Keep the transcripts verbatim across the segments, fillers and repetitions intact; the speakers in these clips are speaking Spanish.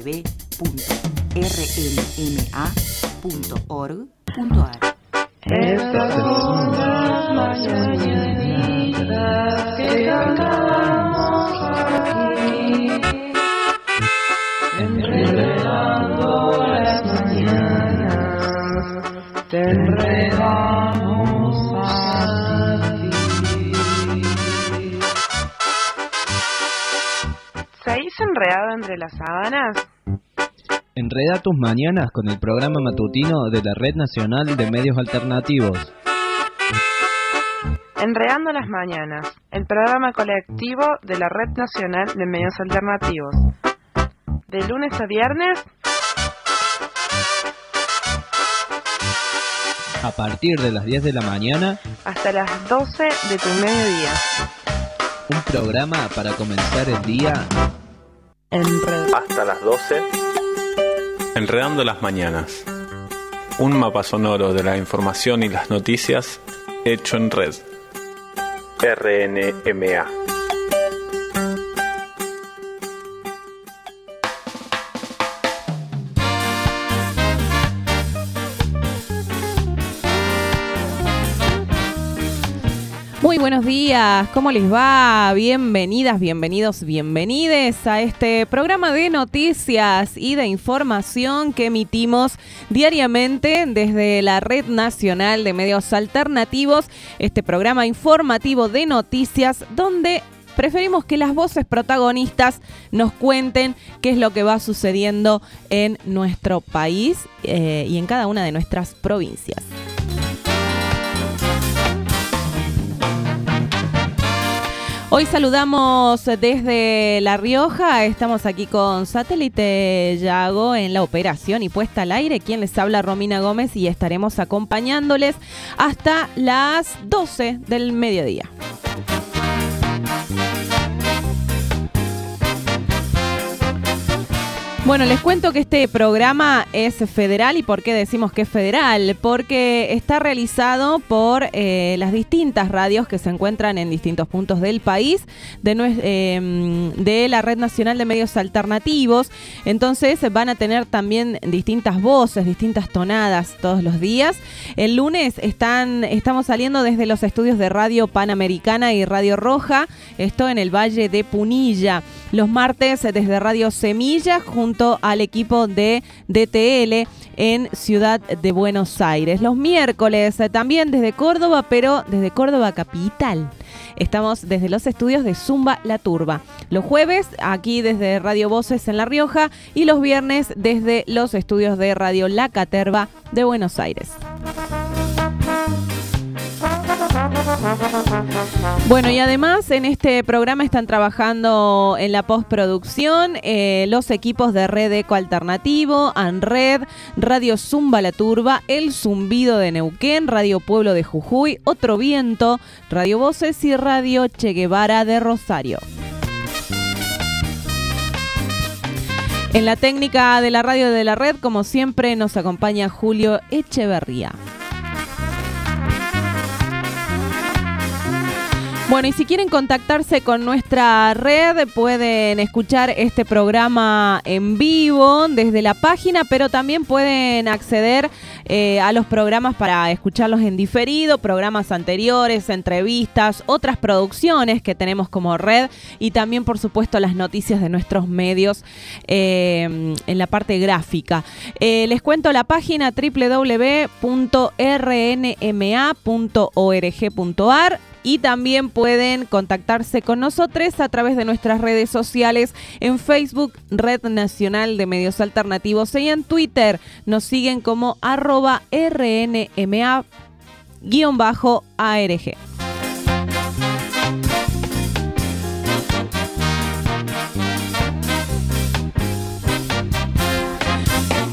w punto r n m a punto org punto a r. Estas son las mañanitas que cantamos aquí, enredando las mañanas, te enredamos a ti. ¿Seguís enredado entre las sábanas? Enreda tus mañanas con el programa matutino de la Red Nacional de Medios Alternativos. Enredando las mañanas, el programa colectivo de la Red Nacional de Medios Alternativos. De lunes a viernes, A partir de las diez de la mañana, hasta las doce de tu mediodía. un programa para comenzar el día Enred- Hasta las doce. Enredando las mañanas. Un mapa sonoro de la información y las noticias hecho en red. R N M A. Muy buenos días, ¿cómo les va? Bienvenidas, bienvenidos, bienvenides a este programa de noticias y de información que emitimos diariamente desde la Red Nacional de Medios Alternativos, este programa informativo de noticias donde preferimos que las voces protagonistas nos cuenten qué es lo que va sucediendo en nuestro país eh, y en cada una de nuestras provincias. Hoy saludamos desde La Rioja, estamos aquí con Satélite Yago en la operación y puesta al aire. Quien les habla, Romina Gómez, y estaremos acompañándoles hasta las doce del mediodía. Bueno, les cuento que este programa es federal. ¿Y por qué decimos que es federal? Porque está realizado por eh, las distintas radios que se encuentran en distintos puntos del país, de, nue- eh, de la Red Nacional de Medios Alternativos. Entonces van a tener también distintas voces, distintas tonadas todos los días. El lunes están, estamos saliendo desde los estudios de Radio Panamericana y Radio Roja, esto en el Valle de Punilla. Los martes desde Radio Semilla, junto al equipo de D T L en Ciudad de Buenos Aires. Los miércoles eh, también desde Córdoba, pero desde Córdoba capital. Estamos desde los estudios de Zumba La Turba. Los jueves aquí desde Radio Voces en La Rioja y los viernes desde los estudios de Radio La Caterva de Buenos Aires. Bueno, y además en este programa están trabajando en la postproducción eh, los equipos de Red Eco Alternativo, ANRED, Radio Zumba La Turba, El Zumbido de Neuquén, Radio Pueblo de Jujuy, Otro Viento, Radio Voces y Radio Che Guevara de Rosario. En la técnica de la radio de la red, como siempre, nos acompaña Julio Echeverría. Bueno, y si quieren contactarse con nuestra red, pueden escuchar este programa en vivo desde la página, pero también pueden acceder eh, a los programas para escucharlos en diferido, programas anteriores, entrevistas, otras producciones que tenemos como red y también, por supuesto, las noticias de nuestros medios eh, en la parte gráfica. Eh, les cuento la página doble u doble u doble u punto r n m a punto org punto a r. Y también pueden contactarse con nosotros a través de nuestras redes sociales en Facebook, Red Nacional de Medios Alternativos, y en Twitter nos siguen como arroba R N M A guión bajo A R G.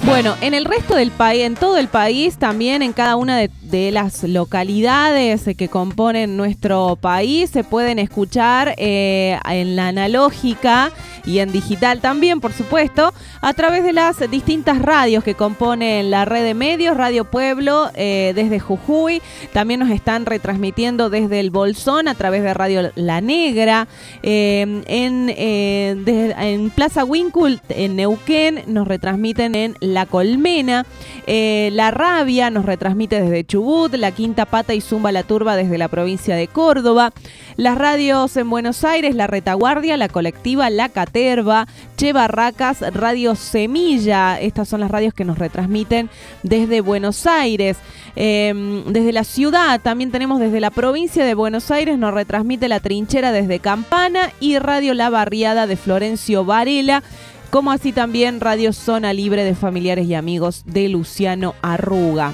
Bueno, en el resto del país, en todo el país, también en cada una de, de las localidades que componen nuestro país, se pueden escuchar eh, en la analógica y en digital también, por supuesto, a través de las distintas radios que componen la red de medios. Radio Pueblo eh, desde Jujuy, también nos están retransmitiendo desde el Bolsón a través de Radio La Negra, eh, en, eh, de, en Plaza Wincult, en Neuquén, nos retransmiten en La Colmena, eh, La Rabia nos retransmite desde Chubut, La Quinta Pata y Zumba la Turba desde la provincia de Córdoba, las radios en Buenos Aires, La Retaguardia, La Colectiva, La Caterva, Che Barracas, Radio Semilla, estas son las radios que nos retransmiten desde Buenos Aires. Eh, desde la ciudad también tenemos desde la provincia de Buenos Aires, nos retransmite La Trinchera desde Campana y Radio La Barriada de Florencio Varela, como así también Radio Zona Libre de Familiares y Amigos de Luciano Arruga.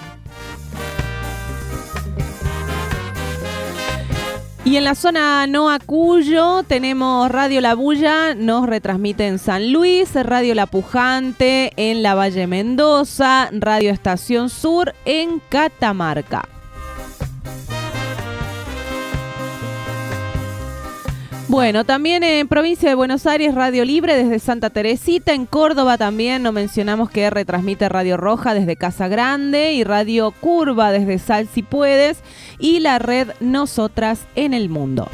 Y en la zona Noa Cuyo tenemos Radio La Bulla, nos retransmite en San Luis, Radio La Pujante en la Valle Mendoza, Radio Estación Sur en Catamarca. Bueno, también en provincia de Buenos Aires, Radio Libre desde Santa Teresita. En Córdoba también no mencionamos que retransmite Radio Roja desde Casa Grande y Radio Curva desde Sal Si Puedes y la red Nosotras en el Mundo.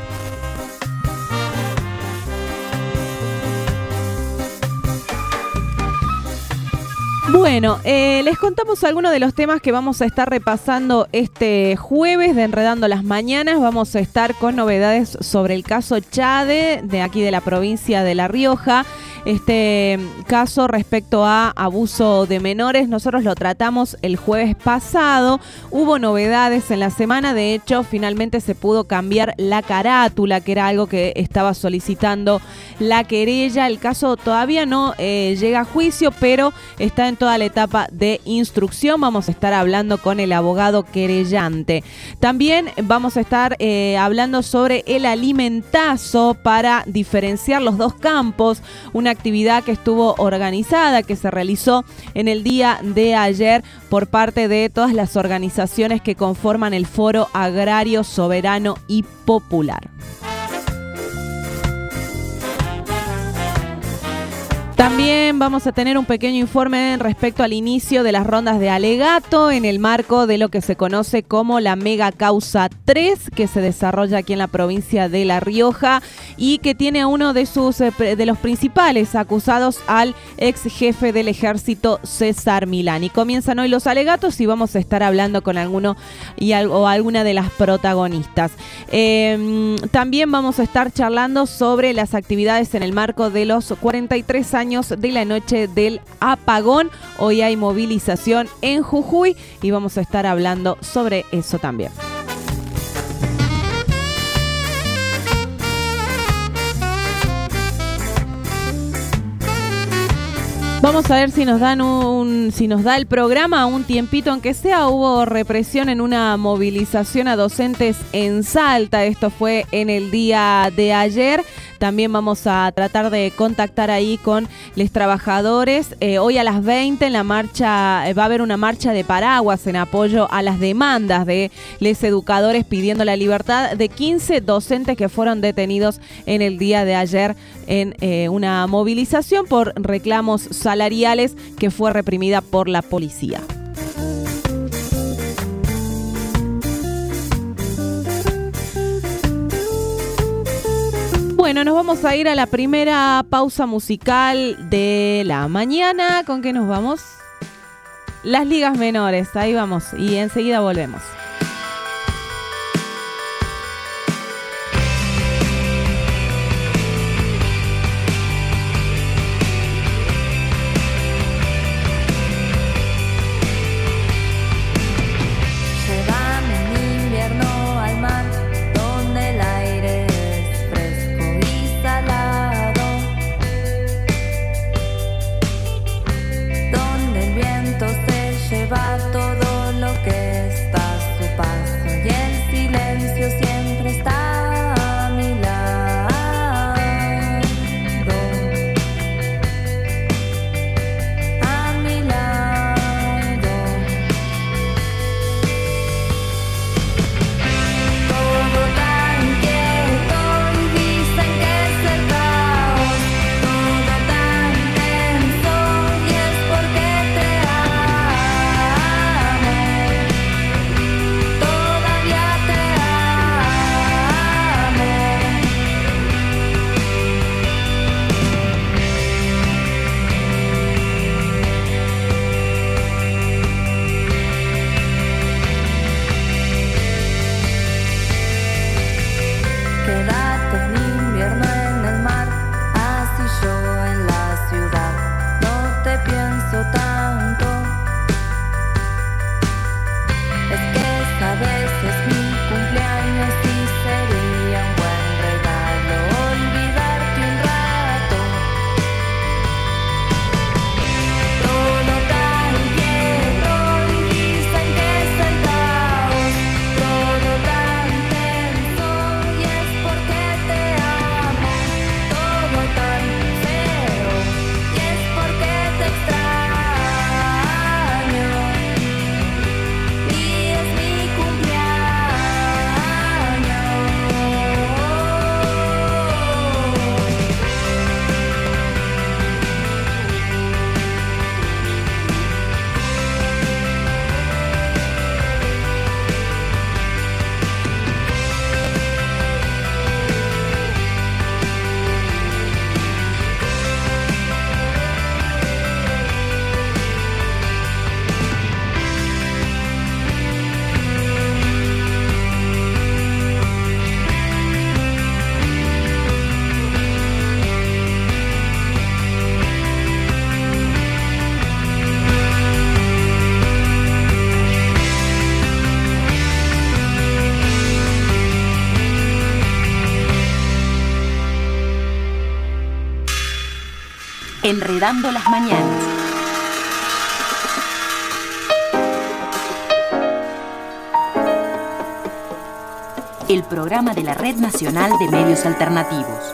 Bueno, eh, les contamos algunos de los temas que vamos a estar repasando este jueves de Enredando las Mañanas. Vamos a estar con novedades sobre el caso Chade, de aquí de la provincia de La Rioja. Este caso respecto a abuso de menores, nosotros lo tratamos el jueves pasado. Hubo novedades en la semana, de hecho, finalmente se pudo cambiar la carátula, que era algo que estaba solicitando la querella. El caso todavía no eh, llega a juicio, pero está en toda la etapa de instrucción. Vamos a estar hablando con el abogado querellante. También vamos a estar eh, hablando sobre el alimentazo para diferenciar los dos campos, una actividad que estuvo organizada, que se realizó en el día de ayer por parte de todas las organizaciones que conforman el Foro Agrario Soberano y Popular. También vamos a tener un pequeño informe respecto al inicio de las rondas de alegato en el marco de lo que se conoce como la Mega Causa tres, que se desarrolla aquí en la provincia de La Rioja y que tiene a uno de sus de los principales acusados, al ex jefe del ejército César Milani. Comienzan hoy los alegatos y vamos a estar hablando con alguno y o alguna de las protagonistas. Eh, también vamos a estar charlando sobre las actividades en el marco de los cuarenta y tres años de la noche del apagón. Hoy hay movilización en Jujuy y vamos a estar hablando sobre eso también. Vamos a ver si nos dan un, si nos da el programa un tiempito, aunque sea. Hubo represión en una movilización a docentes en Salta. Esto fue en el día de ayer. También vamos a tratar de contactar ahí con los trabajadores. Eh, hoy a las veinte en la marcha, eh, va a haber una marcha de paraguas en apoyo a las demandas de los educadores pidiendo la libertad de quince docentes que fueron detenidos en el día de ayer en eh, una movilización por reclamos salariales que fue reprimida por la policía. Bueno, nos vamos a ir a la primera pausa musical de la mañana. ¿Con qué nos vamos? Las ligas menores, ahí vamos. Y enseguida volvemos. Todo lo que está Enredando las mañanas. El programa de la Red Nacional de Medios Alternativos.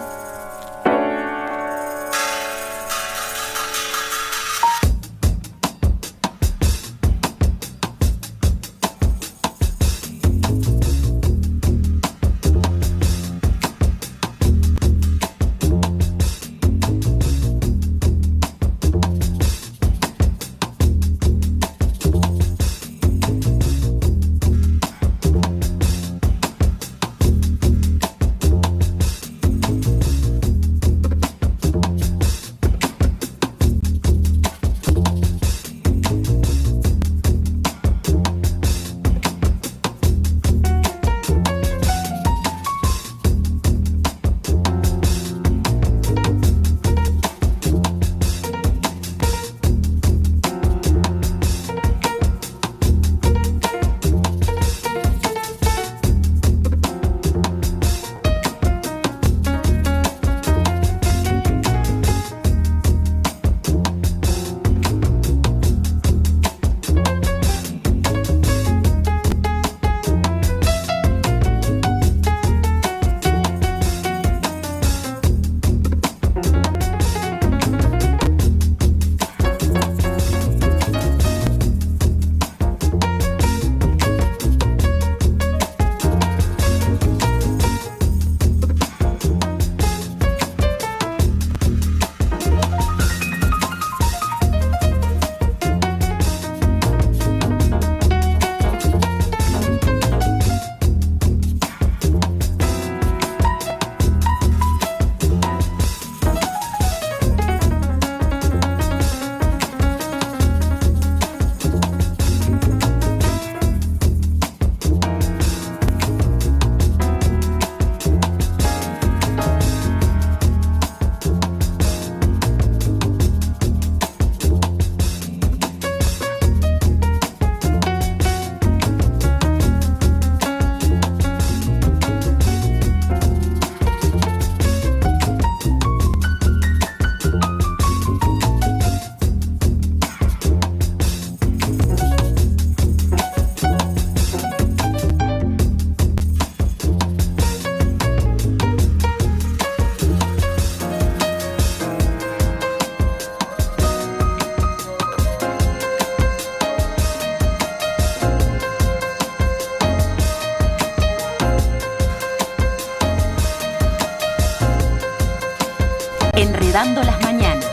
Enredando las mañanas.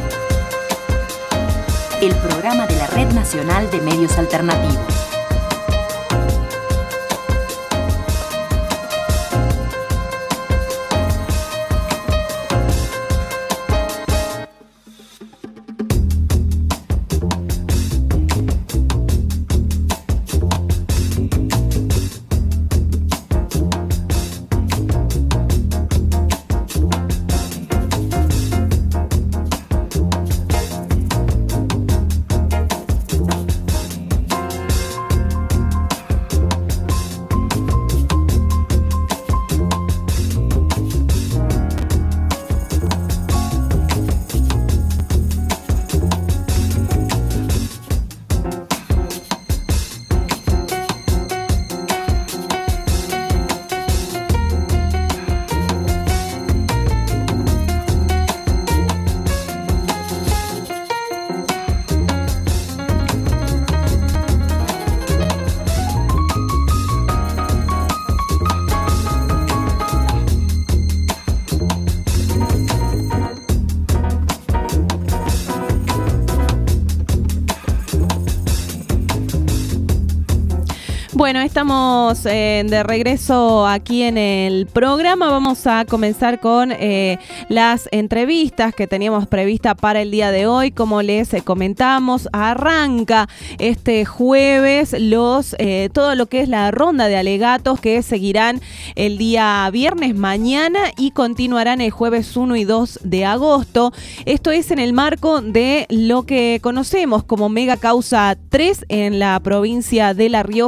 El programa de la Red Nacional de Medios Alternativos. Bueno, estamos eh, de regreso aquí en el programa. Vamos a comenzar con eh, las entrevistas que teníamos prevista para el día de hoy. Como les eh, comentamos, arranca este jueves los eh, todo lo que es la ronda de alegatos que seguirán el día viernes mañana y continuarán el jueves uno y dos de agosto. Esto es en el marco de lo que conocemos como Mega Causa tres en la provincia de La Rioja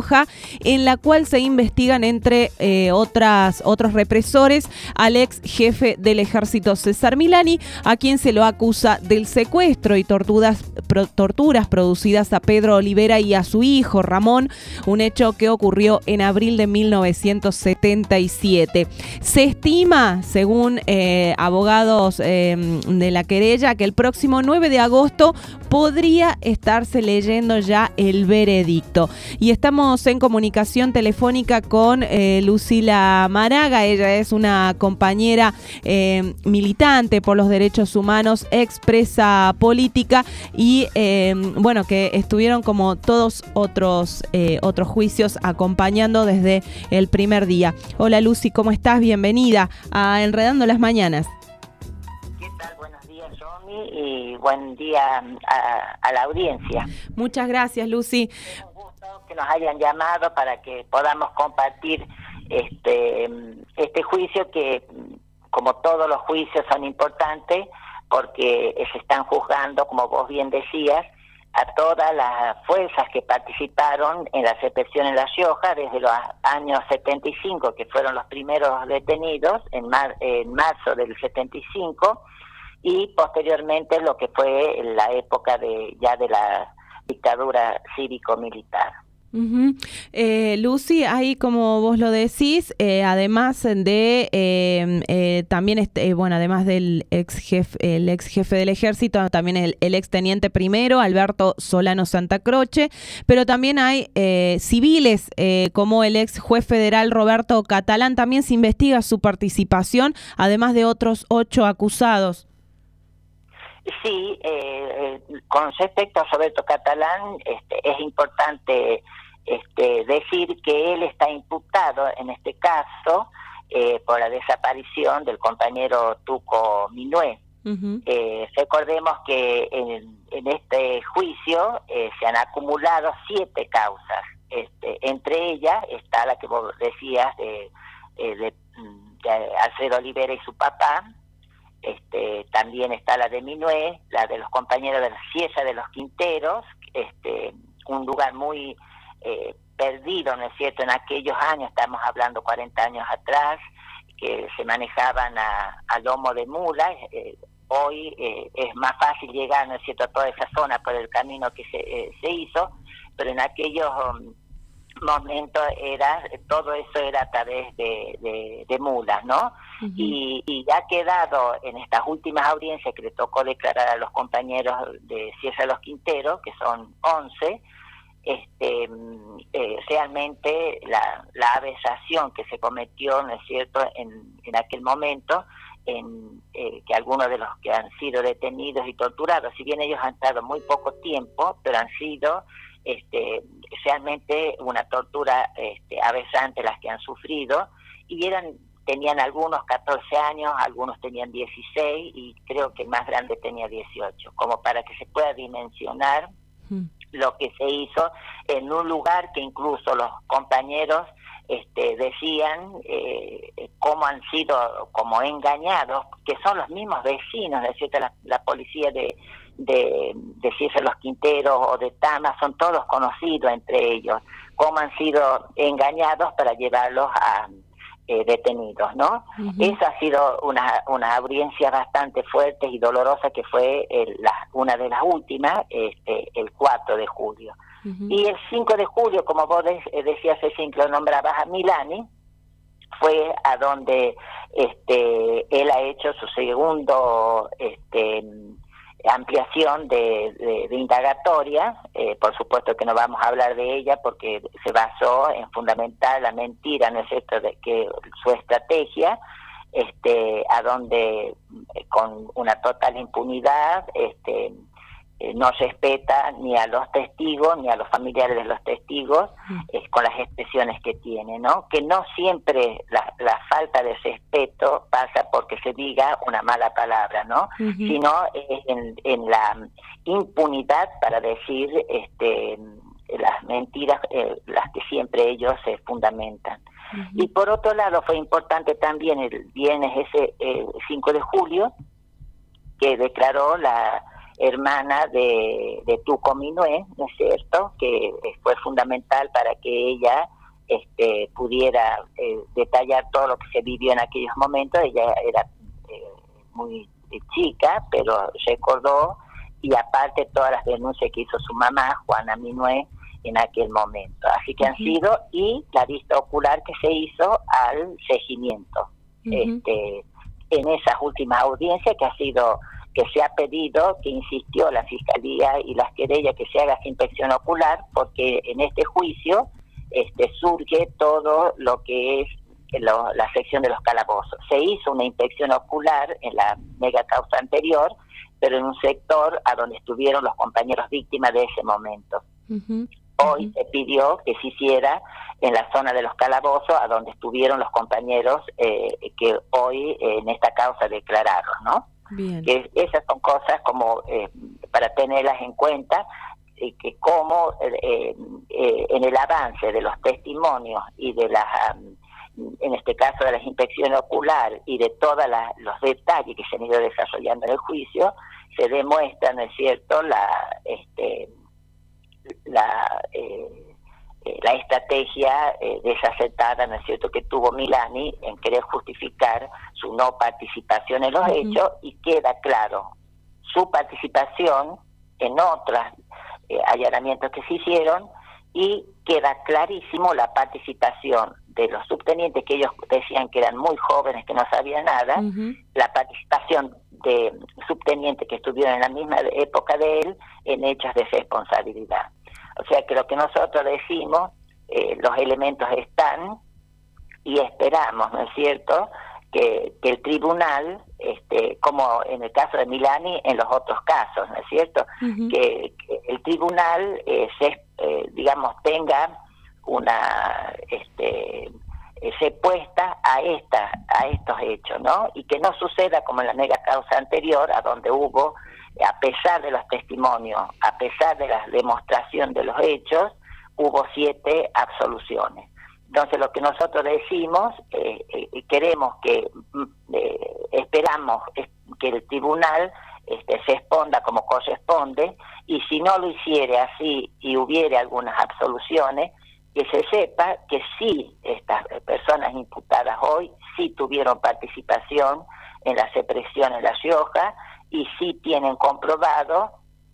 en la cual se investigan, entre eh, otras otros represores, al ex jefe del ejército César Milani, a quien se lo acusa del secuestro y torturas, pro, torturas producidas a Pedro Olivera y a su hijo Ramón, un hecho que ocurrió en abril de mil novecientos setenta y siete. Se estima, según eh, abogados eh, de la querella, que el próximo nueve de agosto podría estarse leyendo ya el veredicto. Y estamos en comunicación telefónica con eh, Lucila Maraga. Ella es una compañera eh, militante por los derechos humanos, expresa política y eh, bueno, que estuvieron como todos otros, eh, otros juicios acompañando desde el primer día. Hola Lucy, ¿cómo estás? Bienvenida a Enredando las Mañanas. ¿Qué tal? Buenos días, Yomi, y buen día a, a la audiencia. Muchas gracias, Lucy. Es un gusto que nos hayan llamado para que podamos compartir este, este juicio que, como todos los juicios, son importantes porque se están juzgando, como vos bien decías, a todas las fuerzas que participaron en la represión en La Rioja desde los años setenta y cinco, que fueron los primeros detenidos en, mar, en marzo del setenta y cinco, y posteriormente lo que fue la época de ya de la dictadura cívico-militar. Uh-huh. Eh, Lucy, ahí como vos lo decís, eh, además de eh, eh, también este, eh, bueno, además del ex jefe, el ex jefe del ejército, también el, el ex teniente primero, Alberto Solano Santacroce, pero también hay eh, civiles eh, como el ex juez federal Roberto Catalán. También se investiga su participación, además de otros ocho acusados. Sí, eh, con respecto a Roberto Catalán, este, es importante este, decir que él está imputado en este caso eh, por la desaparición del compañero Tuco Minué. Uh-huh. Eh, recordemos que en, en este juicio eh, se han acumulado siete causas. Este, entre ellas está la que vos decías de, de, de Alfredo Olivera y su papá. Este, también está la de Minué, la de los compañeros de la Sierra de los Quinteros, este, un lugar muy eh, perdido, ¿no es cierto?, en aquellos años, estamos hablando cuarenta años atrás, que se manejaban a, a lomo de mula. Eh, hoy eh, es más fácil llegar, ¿no es cierto?, a toda esa zona por el camino que se, eh, se hizo, pero en aquellos um, momentos era todo eso era a través de, de, de mulas, ¿no? Uh-huh. Y, y ya ha quedado en estas últimas audiencias que le tocó declarar a los compañeros de Sierra de los Quinteros, que son once, este, eh, realmente la, la aberración que se cometió, ¿no es cierto?, en, en aquel momento, en eh, que algunos de los que han sido detenidos y torturados, si bien ellos han estado muy poco tiempo, pero han sido este, realmente una tortura este, aberrante las que han sufrido, y eran tenían algunos catorce años, algunos tenían dieciséis, y creo que el más grande tenía dieciocho, como para que se pueda dimensionar mm. lo que se hizo en un lugar que incluso los compañeros este, decían eh, cómo han sido como engañados, que son los mismos vecinos, es decir, la, la policía de de, de Sierra de los Quinteros o de Tama, son todos conocidos entre ellos, cómo han sido engañados para llevarlos a eh, detenidos, ¿no? Uh-huh. Esa ha sido una, una audiencia bastante fuerte y dolorosa, que fue el, la, una de las últimas, este, el cuatro de julio. Uh-huh. Y el cinco de julio, como vos de, decías, recién que lo nombrabas a Milani, fue a donde este, él ha hecho su segundo este, ampliación de, de, de indagatoria. Eh, por supuesto que no vamos a hablar de ella porque se basó en fundamentar la mentira, ¿no es cierto?, de que su estrategia, este, a donde eh, con una total impunidad este, eh, no respeta ni a los testigos ni a los familiares de los testigos, eh, con las expresiones que tiene, ¿no? Que no siempre la, la falta de respeto pasa porque se diga una mala palabra, ¿no? Uh-huh. Sino en, en la impunidad para decir este, las mentiras, eh, las que siempre ellos se eh, fundamentan. Uh-huh. Y por otro lado fue importante también el viernes ese eh, cinco de julio, que declaró la hermana de, de Tuco Minué, ¿no es cierto?, que fue fundamental para que ella este, pudiera eh, detallar todo lo que se vivió en aquellos momentos. Ella era eh, muy chica, pero recordó, y aparte todas las denuncias que hizo su mamá, Juana Minué, en aquel momento. Así que uh-huh. han sido, y la vista ocular que se hizo al seguimiento. Uh-huh. Este, en esas últimas audiencias que ha sido, que se ha pedido, que insistió la Fiscalía y las querellas, que se haga esa inspección ocular, porque en este juicio este, surge todo lo que es lo, la sección de los calabozos. Se hizo una inspección ocular en la mega causa anterior, pero en un sector a donde estuvieron los compañeros víctimas de ese momento. Uh-huh. Hoy uh-huh. se pidió que se hiciera en la zona de los calabozos, a donde estuvieron los compañeros eh, que hoy eh, en esta causa declararon, ¿no? Bien. Que esas son cosas como eh, para tenerlas en cuenta, y eh, que como eh, eh, en el avance de los testimonios y de las, um, en este caso de las inspecciones oculares y de todos los detalles que se han ido desarrollando en el juicio, se demuestra, ¿no es cierto?, la este la eh, la estrategia eh, desacertada, ¿no es cierto?, que tuvo Milani en querer justificar su no participación en los uh-huh. hechos, y queda claro su participación en otros eh, allanamientos que se hicieron, y queda clarísimo la participación de los subtenientes, que ellos decían que eran muy jóvenes, que no sabían nada, uh-huh. la participación de subtenientes que estuvieron en la misma época de él en hechos de responsabilidad. O sea que lo que nosotros decimos, eh, los elementos están, y esperamos, ¿no es cierto?, que, que el tribunal, este, como en el caso de Milani, en los otros casos, ¿no es cierto?, uh-huh. que, que el tribunal, eh, se, eh, digamos, tenga una, este, eh, se puesta a esta, a estos hechos, ¿no?, y que no suceda como en la mega causa anterior, a donde hubo, a pesar de los testimonios, a pesar de la demostración de los hechos, hubo siete absoluciones. Entonces, lo que nosotros decimos, eh, eh, queremos que, eh, esperamos es que el tribunal este, se exponda como corresponde, y si no lo hiciere así y hubiere algunas absoluciones, que se sepa que sí, estas personas imputadas hoy sí tuvieron participación en la represión en La Rioja, y sí tienen comprobado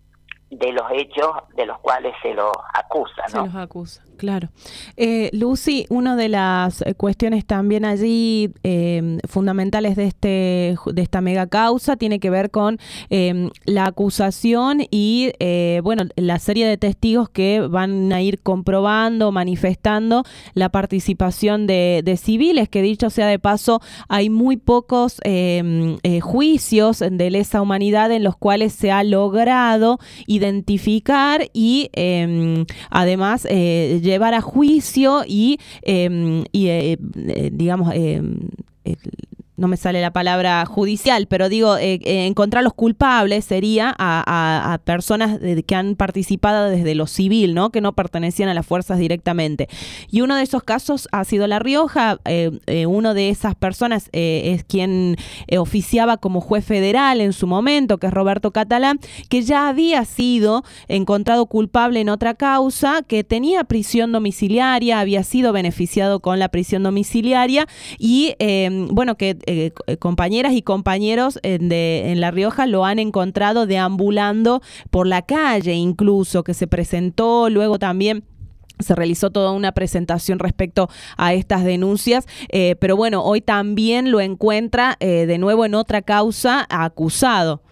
de los hechos de los cuales se los acusa, ¿no? Se los acusa, claro. Eh, Lucy, una de las cuestiones también allí eh, fundamentales de este de esta mega causa tiene que ver con eh, la acusación y, eh, bueno, la serie de testigos que van a ir comprobando, manifestando la participación de, de civiles, que dicho sea de paso, hay muy pocos eh, eh, juicios de lesa humanidad en los cuales se ha logrado identificar y eh, además eh, llevar a juicio y, eh, y eh, eh, digamos, eh, eh, no me sale la palabra judicial, pero digo, eh, eh, encontrar los culpables sería a, a, a personas de, que han participado desde lo civil, ¿no?, que no pertenecían a las fuerzas directamente. Y uno de esos casos ha sido La Rioja. Eh, eh, uno de esas personas eh, es quien eh, oficiaba como juez federal en su momento, que es Roberto Catalán, que ya había sido encontrado culpable en otra causa, que tenía prisión domiciliaria, había sido beneficiado con la prisión domiciliaria, y eh, bueno, que Eh, compañeras y compañeros en, de, en La Rioja lo han encontrado deambulando por la calle, incluso, que se presentó, luego también se realizó toda una presentación respecto a estas denuncias, eh, pero bueno, hoy también lo encuentra eh, de nuevo en otra causa acusado.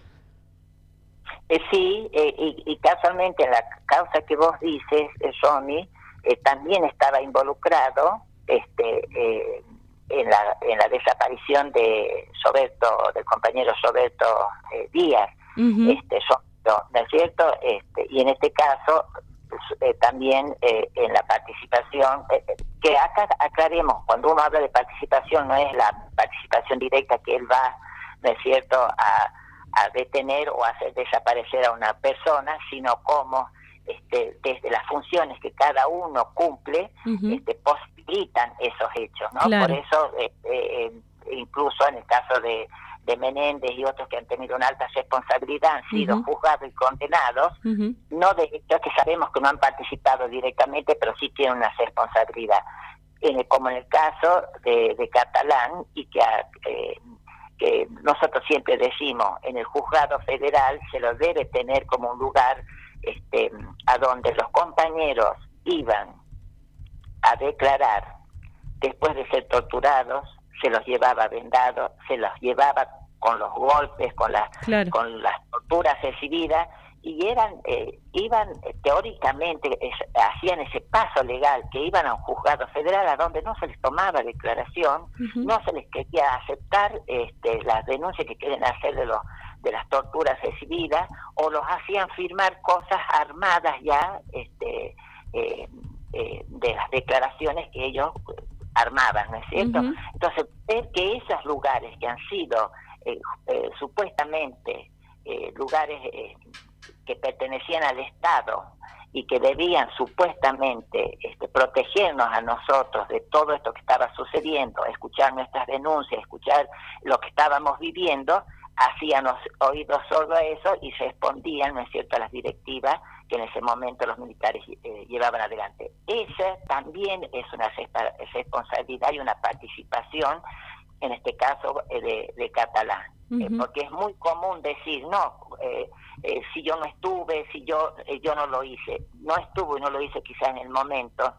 Eh, sí, eh, y, y casualmente en la causa que vos dices, eh, Romy, eh, también estaba involucrado este eh, en la en la desaparición de Roberto, del compañero Roberto eh, Díaz, uh-huh. este Roberto, ¿no es cierto? Este, y en este caso eh, también eh, en la participación, eh, que acá aclaremos, cuando uno habla de participación no es la participación directa que él va, ¿no es cierto?, a, a detener o a hacer desaparecer a una persona, sino como Este, desde las funciones que cada uno cumple, uh-huh. este, posibilitan esos hechos, ¿no? Claro. Por eso, eh, eh, incluso en el caso de, de Menéndez y otros que han tenido una alta responsabilidad han sido uh-huh. juzgados y condenados, uh-huh. no de hechos que sabemos que no han participado directamente, pero sí tienen una responsabilidad, en, como en el caso de, de Catalán, y que, eh, que nosotros siempre decimos, en el juzgado federal se lo debe tener como un lugar este, a donde los compañeros iban a declarar después de ser torturados, se los llevaba vendados, se los llevaba con los golpes, con las claro. con las torturas recibidas, y eran eh, iban eh, teóricamente es, hacían ese paso legal, que iban a un juzgado federal a donde no se les tomaba declaración, uh-huh. no se les quería aceptar este, las denuncias que quieren hacer de los de las torturas recibidas, o los hacían firmar cosas armadas ya este eh, eh, de las declaraciones que ellos armaban, ¿no es cierto? Uh-huh. Entonces, ver que esos lugares que han sido eh, eh, supuestamente eh, lugares eh, que pertenecían al Estado y que debían supuestamente este, protegernos a nosotros de todo esto que estaba sucediendo, escuchar nuestras denuncias, escuchar lo que estábamos viviendo, hacían oídos sordos a eso y respondían, ¿no es cierto?, a las directivas que en ese momento los militares eh, llevaban adelante. Esa también es una responsabilidad y una participación, en este caso, eh, de, de Catalán. Uh-huh. Eh, porque es muy común decir, no, eh, eh, si yo no estuve, si yo eh, yo no lo hice. No estuvo y no lo hice quizás en el momento,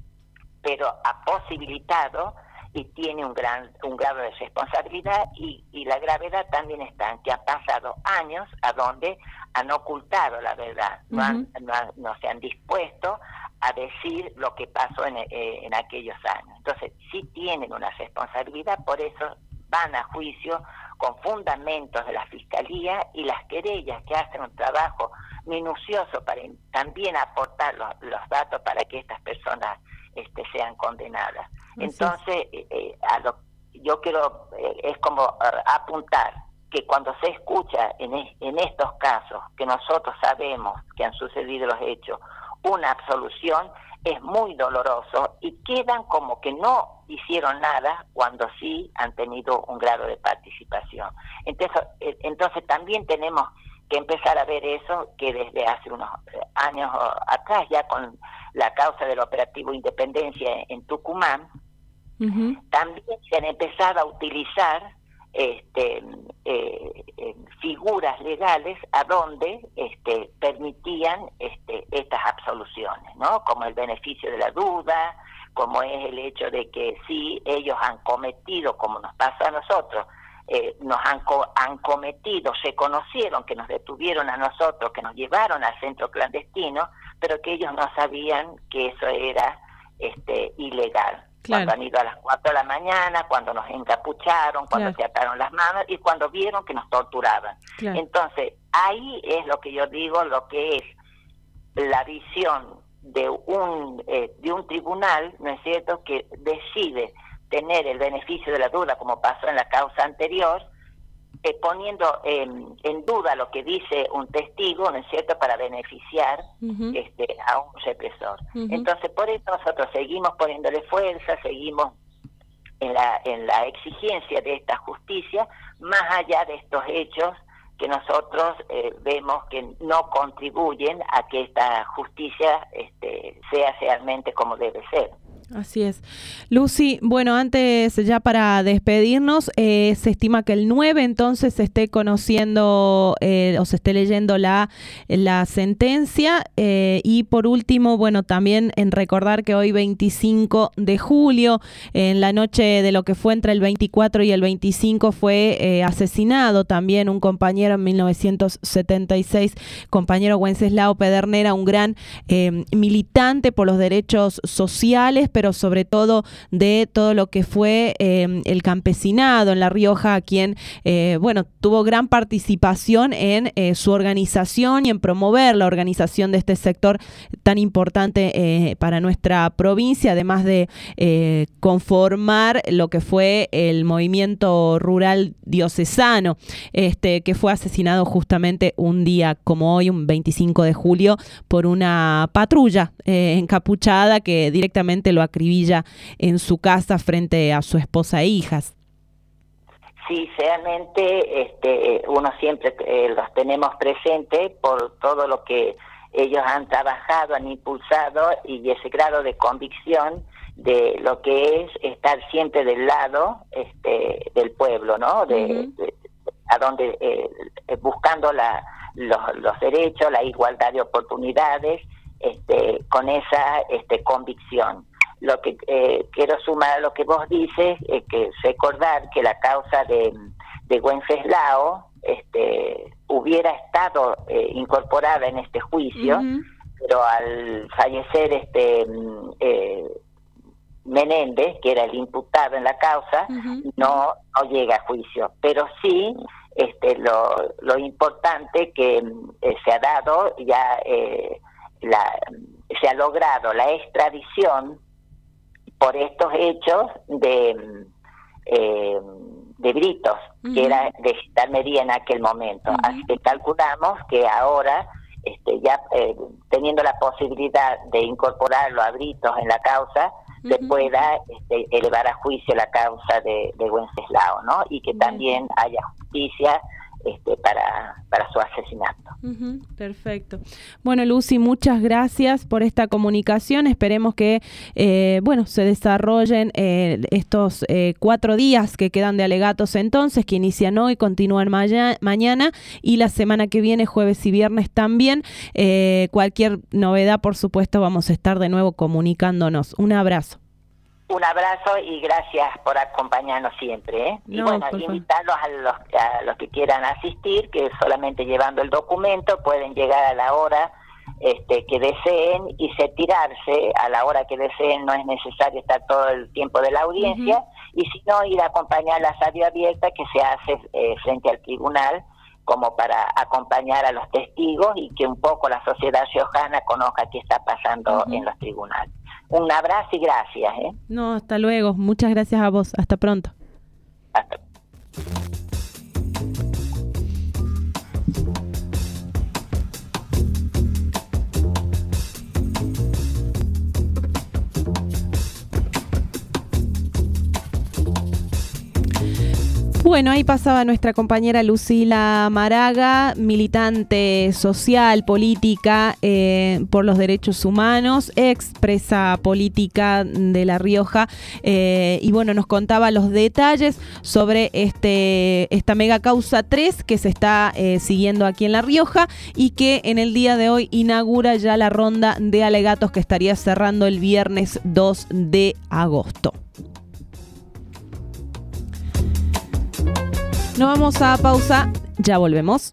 pero ha posibilitado y tiene un gran un grado de responsabilidad, y, y la gravedad también está en que han pasado años a donde han ocultado la verdad, uh-huh. no, han, no, han, no se han dispuesto a decir lo que pasó en, eh, en aquellos años. Entonces sí tienen una responsabilidad, por eso van a juicio con fundamentos de la Fiscalía y las querellas, que hacen un trabajo minucioso para también aportar los, los datos para que estas personas este, sean condenadas. Entonces, eh, eh, a lo, yo quiero, eh, es como uh, apuntar que cuando se escucha en, es, en estos casos, que nosotros sabemos que han sucedido los hechos, una absolución, es muy doloroso y quedan como que no hicieron nada cuando sí han tenido un grado de participación. Entonces, eh, entonces también tenemos que empezar a ver eso, que desde hace unos años atrás, ya con la causa del operativo Independencia en Tucumán, uh-huh. también se han empezado a utilizar este, eh, eh, figuras legales a donde este, permitían este, estas absoluciones, ¿no? Como el beneficio de la duda, como es el hecho de que sí, ellos han cometido, como nos pasa a nosotros, Eh, nos han, co- han cometido, se conocieron que nos detuvieron a nosotros, que nos llevaron al centro clandestino, pero que ellos no sabían que eso era este ilegal. Claro. Cuando han ido a las cuatro de la mañana, cuando nos encapucharon, cuando claro. se ataron las manos y cuando vieron que nos torturaban. Claro. Entonces, ahí es lo que yo digo, lo que es la visión de un eh, de un tribunal, ¿no es cierto?, que decide tener el beneficio de la duda, como pasó en la causa anterior, eh, poniendo eh, en duda lo que dice un testigo, ¿no es cierto?, para beneficiar uh-huh. este, a un represor. Uh-huh. Entonces, por eso nosotros seguimos poniéndole fuerza, seguimos en la, en la exigencia de esta justicia, más allá de estos hechos que nosotros eh, vemos que no contribuyen a que esta justicia este, sea realmente como debe ser. Así es. Lucy, bueno, antes ya para despedirnos, eh, se estima que el nueve entonces se esté conociendo eh, o se esté leyendo la, la sentencia eh, y por último, bueno, también en recordar que hoy veinticinco de julio, en la noche de lo que fue entre el veinticuatro y el veinticinco, fue eh, asesinado también un compañero en mil novecientos setenta y seis, compañero Wenceslao Pedernera, un gran eh, militante por los derechos sociales, pero sobre todo de todo lo que fue eh, el campesinado en La Rioja, quien eh, bueno, tuvo gran participación en eh, su organización y en promover la organización de este sector tan importante eh, para nuestra provincia, además de eh, conformar lo que fue el movimiento rural diocesano, este, que fue asesinado justamente un día como hoy, un veinticinco de julio, por una patrulla eh, encapuchada que directamente lo acribilla en su casa frente a su esposa e hijas. sí, realmente este, uno siempre eh, los tenemos presentes por todo lo que ellos han trabajado, han impulsado y ese grado de convicción de lo que es estar siempre del lado este, del pueblo, ¿no? De, uh-huh. de, a donde eh, buscando la, los, los derechos, la igualdad de oportunidades, este, con esa este, convicción. Lo que eh, quiero sumar a lo que vos dices es que recordar que la causa de, de Wenceslao este, hubiera estado eh, incorporada en este juicio, uh-huh. pero al fallecer este eh, Menéndez, que era el imputado en la causa, uh-huh. no, no llega a juicio. Pero sí, este, lo, lo importante que eh, se ha dado, ya eh, la, se ha logrado la extradición por estos hechos de eh, de Britos, uh-huh. que era de Gendarmería en aquel momento. Uh-huh. Así que calculamos que ahora, este, ya eh, teniendo la posibilidad de incorporarlo a Britos en la causa, uh-huh. se pueda este, elevar a juicio la causa de, de Wenceslao, ¿no? Y que uh-huh. también haya justicia este, para, para su asesinato. Uh-huh, perfecto. Bueno, Lucy, muchas gracias por esta comunicación. Esperemos que eh, bueno, se desarrollen eh, estos eh, cuatro días que quedan de alegatos entonces, que inician hoy, continúan ma- mañana y la semana que viene, jueves y viernes también. Eh, cualquier novedad, por supuesto, vamos a estar de nuevo comunicándonos. Un abrazo. Un abrazo y gracias por acompañarnos siempre, ¿eh? No, y bueno, invitarlos a los, a los que quieran asistir, que solamente llevando el documento pueden llegar a la hora este, que deseen y retirarse a la hora que deseen. No es necesario estar todo el tiempo de la audiencia, uh-huh. y si no, ir a acompañar la radio abierta que se hace eh, frente al tribunal, como para acompañar a los testigos y que un poco la sociedad riojana conozca qué está pasando uh-huh. en los tribunales. Un abrazo y gracias. ¿eh? No, hasta luego. Muchas gracias a vos. Hasta pronto. Hasta Bueno, ahí pasaba nuestra compañera Lucila Maraga, militante social, política eh, por los derechos humanos, expresa política de La Rioja, eh, y bueno, nos contaba los detalles sobre este esta mega causa tres que se está eh, siguiendo aquí en La Rioja y que en el día de hoy inaugura ya la ronda de alegatos que estaría cerrando el viernes dos de agosto. Nos vamos a pausa, ya volvemos.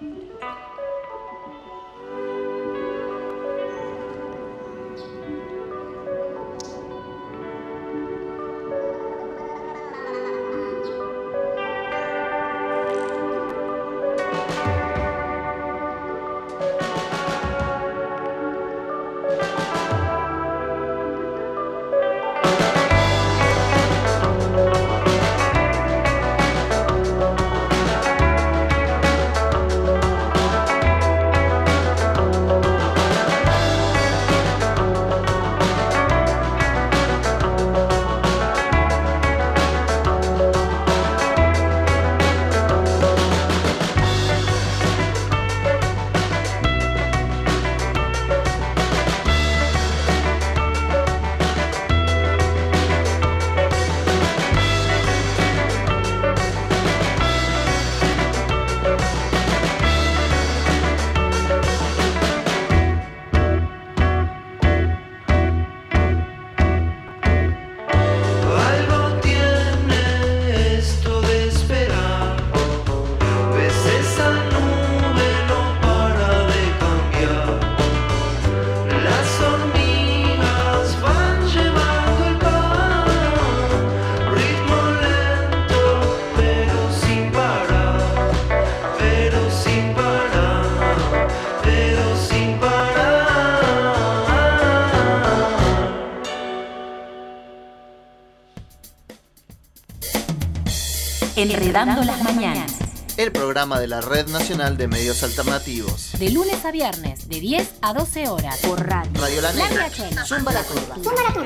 Enredando las mañanas. El programa de la Red Nacional de Medios Alternativos. De lunes a viernes, de diez a doce horas. Por radio. Radio La Negra. Zumba la Curva. Zumba la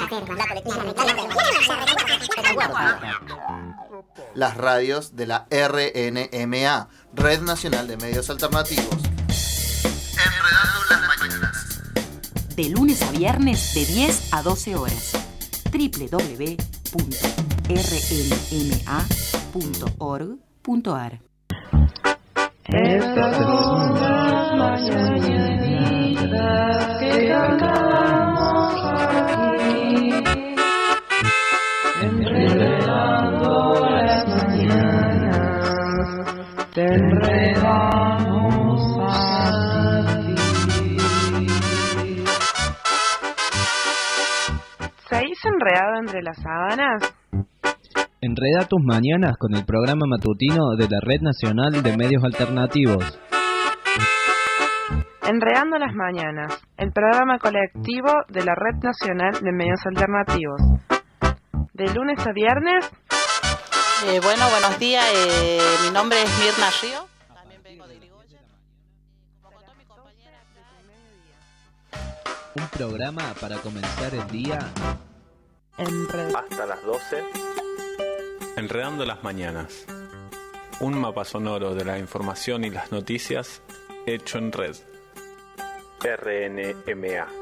Curva. Las radios de la R N M A, Red Nacional de Medios Alternativos. Enredando las mañanas. De lunes a viernes, de diez a doce horas. doble u doble u doble u punto r n m a punto org punto a r. Estas son las mañanitas que cantamos aquí, enredando las mañanas, te enredamos a ti. ¿Seguís enredado entre las sábanas? Enreda tus mañanas con el programa matutino de la Red Nacional de Medios Alternativos. Enredando las mañanas, el programa colectivo de la Red Nacional de Medios Alternativos. De lunes a viernes. Eh, bueno, buenos días. Eh, mi nombre es Mirna Río. También vengo de Irigoyen. Como contó mi compañera desde el mediodía. Un programa para comenzar el día. Hasta las doce. Enredando las mañanas. Un mapa sonoro de la información y las noticias hecho en red. R N M A.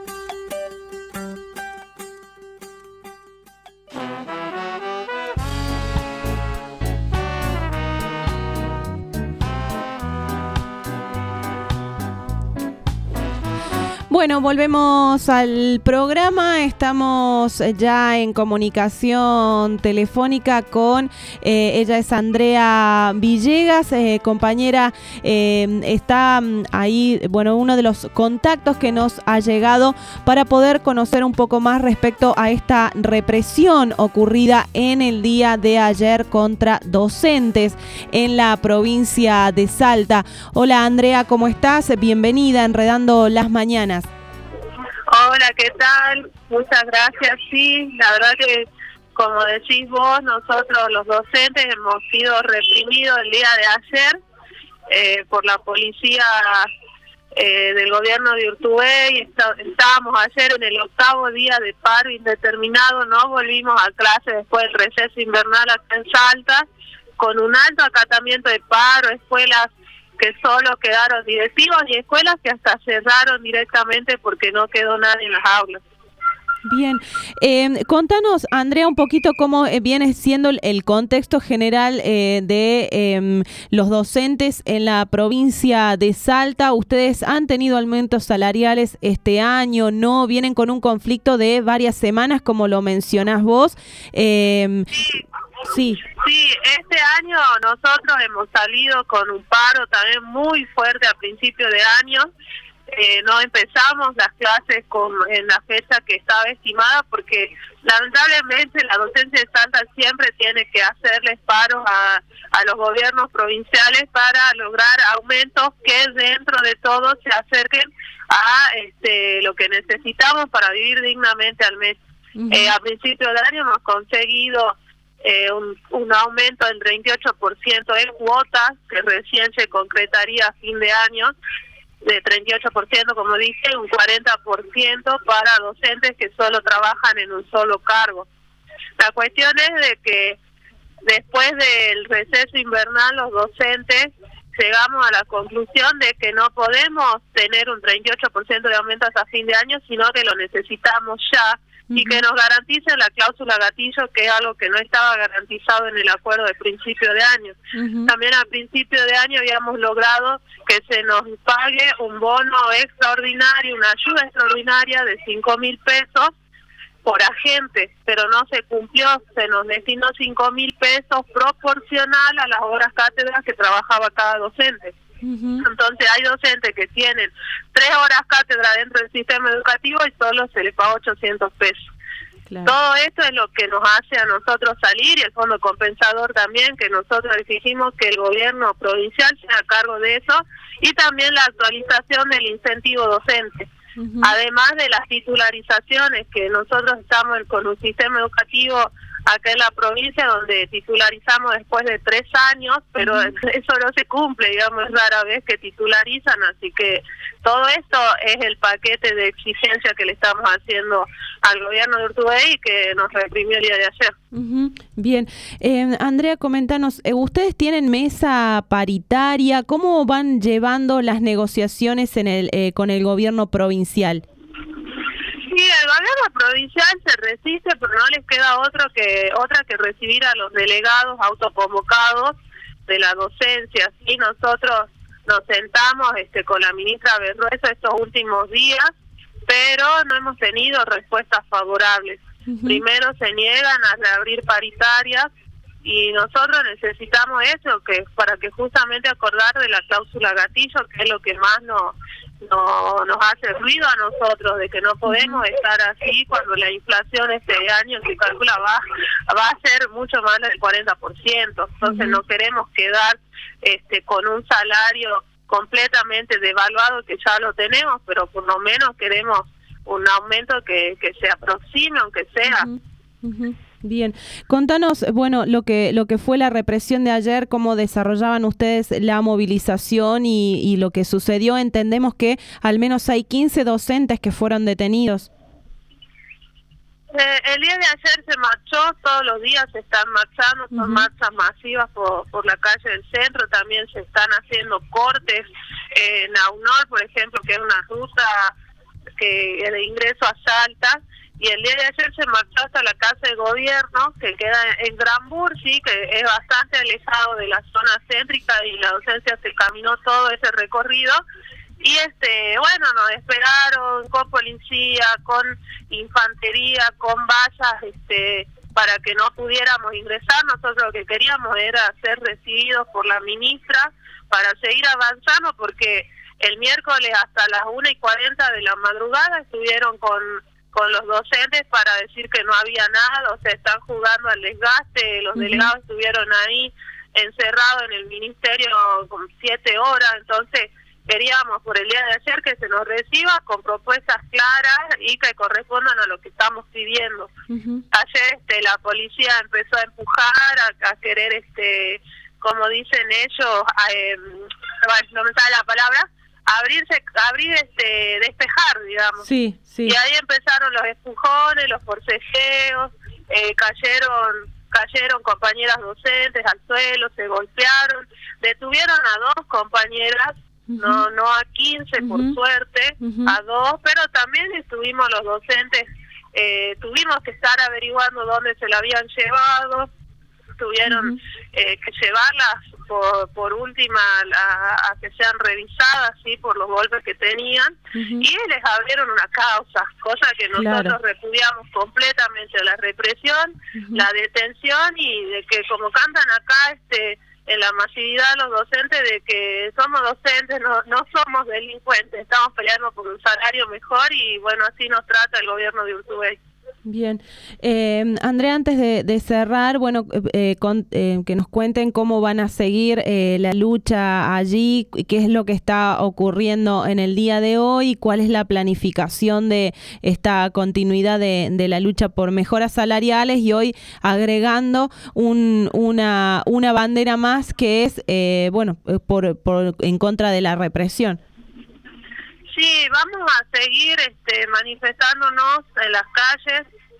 Bueno, volvemos al programa. Estamos ya en comunicación telefónica con, eh, ella es Andrea Villegas, eh, compañera, eh, está ahí, bueno, uno de los contactos que nos ha llegado para poder conocer un poco más respecto a esta represión ocurrida en el día de ayer contra docentes en la provincia de Salta. Hola Andrea, ¿cómo estás? Bienvenida a Enredando las Mañanas. Hola, ¿qué tal? Muchas gracias. Sí, la verdad que, como decís vos, nosotros los docentes hemos sido reprimidos el día de ayer eh, por la policía eh, del gobierno de Urtubey. Está, estábamos ayer en el octavo día de paro indeterminado, no volvimos a clase después del receso invernal acá en Salta, con un alto acatamiento de paro, escuelas que solo quedaron directivos y escuelas que hasta cerraron directamente porque no quedó nadie en las aulas. Bien, eh, contanos, Andrea, un poquito cómo viene siendo el contexto general eh, de eh, los docentes en la provincia de Salta. Ustedes han tenido aumentos salariales este año, ¿no? Vienen con un conflicto de varias semanas, como lo mencionás vos. Eh, sí. Sí. Sí, este año nosotros hemos salido con un paro también muy fuerte a principio de año. Eh, no empezamos las clases con en la fecha que estaba estimada porque lamentablemente la docencia de Salta siempre tiene que hacerles paros a, a los gobiernos provinciales para lograr aumentos que dentro de todo se acerquen a este lo que necesitamos para vivir dignamente al mes. Uh-huh. Eh, a principio de año hemos conseguido eh, un, un aumento del treinta y ocho por ciento en cuotas que recién se concretaría a fin de año, de treinta y ocho por ciento, como dije, un cuarenta por ciento para docentes que solo trabajan en un solo cargo. La cuestión es de que después del receso invernal los docentes llegamos a la conclusión de que no podemos tener un treinta y ocho por ciento de aumentos a fin de año, sino que lo necesitamos ya, uh-huh. y que nos garanticen la cláusula gatillo, que es algo que no estaba garantizado en el acuerdo de principio de año. Uh-huh. También a principio de año habíamos logrado que se nos pague un bono extraordinario, una ayuda extraordinaria de cinco mil pesos por agente, pero no se cumplió, se nos destinó cinco mil pesos proporcional a las horas cátedras que trabajaba cada docente. Uh-huh. Entonces hay docentes que tienen tres horas cátedra dentro del sistema educativo y solo se les paga ochocientos pesos. Claro. Todo esto es lo que nos hace a nosotros salir, y el fondo compensador también, que nosotros exigimos que el gobierno provincial sea a cargo de eso, y también la actualización del incentivo docente. Uh-huh. Además de las titularizaciones, que nosotros estamos con un sistema educativo acá en la provincia donde titularizamos después de tres años, pero uh-huh. eso no se cumple, digamos, es rara vez que titularizan, así que todo esto es el paquete de exigencia que le estamos haciendo al gobierno de Urtubey y que nos reprimió el día de ayer. Uh-huh. Bien, eh, Andrea, coméntanos, eh, ¿ustedes tienen mesa paritaria? ¿Cómo van llevando las negociaciones en el eh, con el gobierno provincial? Sí, el gobierno provincial se resiste, pero no les queda otro que otra que recibir a los delegados autoconvocados de la docencia. Sí, nosotros nos sentamos este con la ministra Berruezo estos últimos días, pero no hemos tenido respuestas favorables. Uh-huh. Primero se niegan a reabrir paritarias y nosotros necesitamos eso, que para que justamente acordar de la cláusula gatillo, que es lo que más nos no nos hace ruido a nosotros, de que no podemos uh-huh. estar así cuando la inflación este año se calcula va va a ser mucho más del cuarenta por ciento. Entonces uh-huh. no queremos quedar este con un salario completamente devaluado, que ya lo tenemos, pero por lo menos queremos un aumento que, que se aproxime, aunque sea. Uh-huh. Uh-huh. Bien, contanos, bueno, lo que lo que fue la represión de ayer, cómo desarrollaban ustedes la movilización y, y lo que sucedió. Entendemos que al menos hay quince docentes que fueron detenidos. Eh, el día de ayer se marchó, todos los días se están marchando, son uh-huh. marchas masivas por, por la calle del centro, también se están haciendo cortes eh, en Aunor, por ejemplo, que es una ruta que de ingreso a Salta. Y el día de ayer se marchó hasta la Casa de Gobierno, que queda en Granbur, sí, que es bastante alejado de la zona céntrica, y la docencia se caminó todo ese recorrido. Y este bueno, nos esperaron con policía, con infantería, con vallas, este para que no pudiéramos ingresar. Nosotros lo que queríamos era ser recibidos por la ministra para seguir avanzando, porque el miércoles hasta las una y cuarenta de la madrugada estuvieron con... con los docentes para decir que no había nada, o sea, están jugando al desgaste. Los uh-huh. delegados estuvieron ahí encerrados en el ministerio con siete horas, entonces queríamos por el día de ayer que se nos reciba con propuestas claras y que correspondan a lo que estamos pidiendo. Uh-huh. Ayer este, la policía empezó a empujar, a, a querer, este como dicen ellos, a, eh, no me sale la palabra, abrirse, abrir, este, despejar, digamos. Sí, sí. Y ahí empezaron los empujones, los forcejeos, eh, cayeron, cayeron compañeras docentes al suelo, se golpearon, detuvieron a dos compañeras, uh-huh. no, no a quince uh-huh. por suerte, uh-huh. a dos, pero también estuvimos los docentes, eh, tuvimos que estar averiguando dónde se la habían llevado. tuvieron uh-huh. eh, que llevarlas por, por última a, a que sean revisadas, ¿sí? Por los golpes que tenían, uh-huh. y les abrieron una causa, cosa que nosotros claro. repudiamos completamente, la represión, uh-huh. la detención, y de que como cantan acá este en la masividad los docentes, de que somos docentes, no, no somos delincuentes, estamos peleando por un salario mejor, y bueno, así nos trata el gobierno de Urtubey. Bien. Eh, Andrea, antes de, de cerrar, bueno, eh, con, eh, que nos cuenten cómo van a seguir eh, la lucha allí, qué es lo que está ocurriendo en el día de hoy, y cuál es la planificación de esta continuidad de, de la lucha por mejoras salariales, y hoy agregando un, una, una bandera más que es, eh, bueno, por, por en contra de la represión. Sí, vamos a seguir este, manifestándonos en las calles,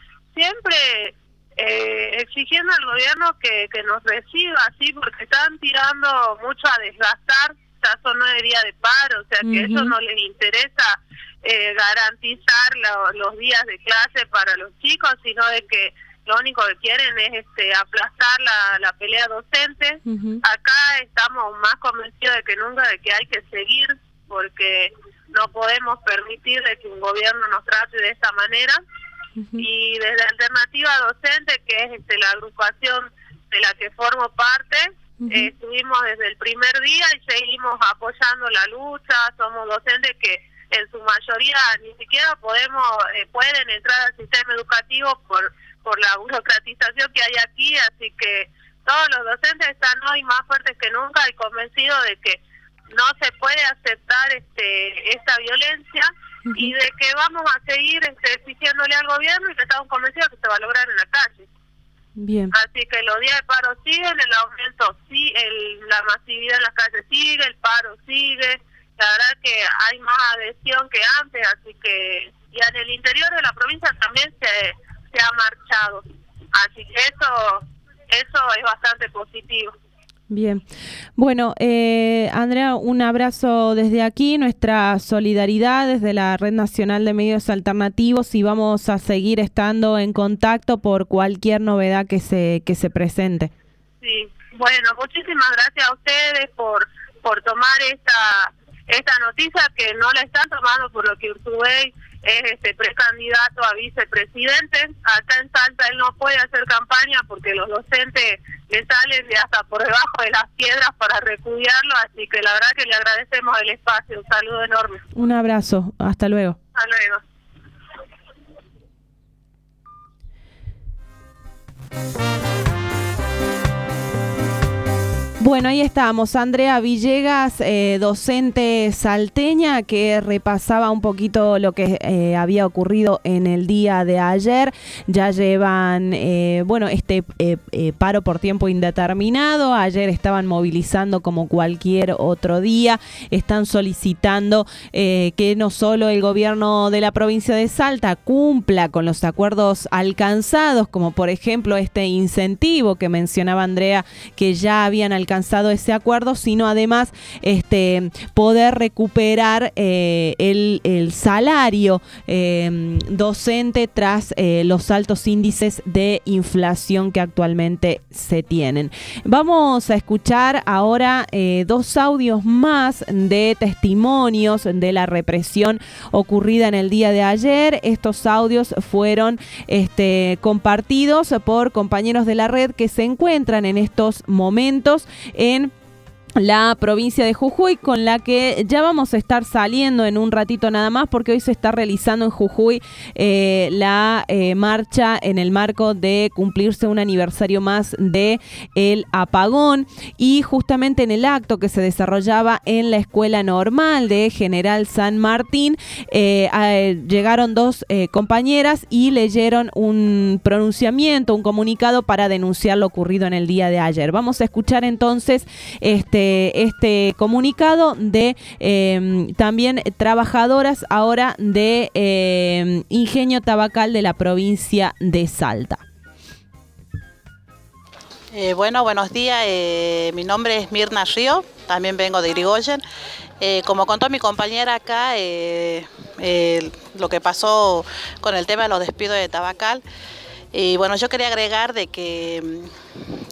siempre eh, exigiendo al gobierno que, que nos reciba, sí, porque están tirando mucho a desgastar, ya son nueve días de paro, o sea que uh-huh. eso no les interesa eh, garantizar lo, los días de clase para los chicos, sino de que lo único que quieren es este aplastar la, la pelea docente. Uh-huh. Acá estamos más convencidos de que nunca de que hay que seguir, porque no podemos permitir de que un gobierno nos trate de esta manera. Uh-huh. Y desde Alternativa Docente, que es este, la agrupación de la que formo parte, uh-huh. eh, estuvimos desde el primer día y seguimos apoyando la lucha. Somos docentes que en su mayoría ni siquiera podemos eh, pueden entrar al sistema educativo por por la burocratización que hay aquí, así que todos los docentes están hoy más fuertes que nunca y convencidos de que no se puede aceptar este esta violencia, uh-huh. y de que vamos a seguir este, exigiéndole al gobierno, y que estamos convencidos que se va a lograr en la calle. Bien. Así que los días de paro siguen, el aumento sí, el, la masividad en las calles sigue, el paro sigue, la verdad que hay más adhesión que antes, así que, y en el interior de la provincia también se, se ha marchado, así que eso, eso es bastante positivo. Bien. Bueno, eh, Andrea, un abrazo desde aquí, nuestra solidaridad desde la Red Nacional de Medios Alternativos, y vamos a seguir estando en contacto por cualquier novedad que se que se presente. Sí, bueno, muchísimas gracias a ustedes por por tomar esta esta noticia, que no la están tomando por lo que Urtubey es este precandidato a vicepresidente. Acá en Salta él no puede hacer campaña porque los docentes le salen de hasta por debajo de las piedras para repudiarlo, así que la verdad que le agradecemos el espacio. Un saludo enorme. Un abrazo, hasta luego. Hasta luego. Bueno, ahí estábamos, Andrea Villegas, eh, docente salteña, que repasaba un poquito lo que eh, había ocurrido en el día de ayer. Ya llevan, eh, bueno, este eh, eh, paro por tiempo indeterminado. Ayer estaban movilizando como cualquier otro día. Están solicitando eh, que no solo el gobierno de la provincia de Salta cumpla con los acuerdos alcanzados, como por ejemplo este incentivo que mencionaba Andrea, que ya habían alcanzado ese acuerdo, sino además este poder recuperar eh, el, el salario eh, docente tras eh, los altos índices de inflación que actualmente se tienen. Vamos a escuchar ahora eh, dos audios más de testimonios de la represión ocurrida en el día de ayer. Estos audios fueron este, compartidos por compañeros de la red que se encuentran en estos momentos en la provincia de Jujuy, con la que ya vamos a estar saliendo en un ratito nada más, porque hoy se está realizando en Jujuy eh, la eh, marcha en el marco de cumplirse un aniversario más de el apagón, y justamente en el acto que se desarrollaba en la Escuela Normal de General San Martín eh, eh, llegaron dos eh, compañeras y leyeron un pronunciamiento, un comunicado para denunciar lo ocurrido en el día de ayer. Vamos a escuchar entonces este este comunicado de eh, también trabajadoras ahora de eh, Ingenio Tabacal de la provincia de Salta. Eh, bueno, buenos días. Eh, mi nombre es Mirna Río, también vengo de Irigoyen. Eh, como contó mi compañera acá, eh, eh, lo que pasó con el tema de los despidos de Tabacal. Y bueno, yo quería agregar de que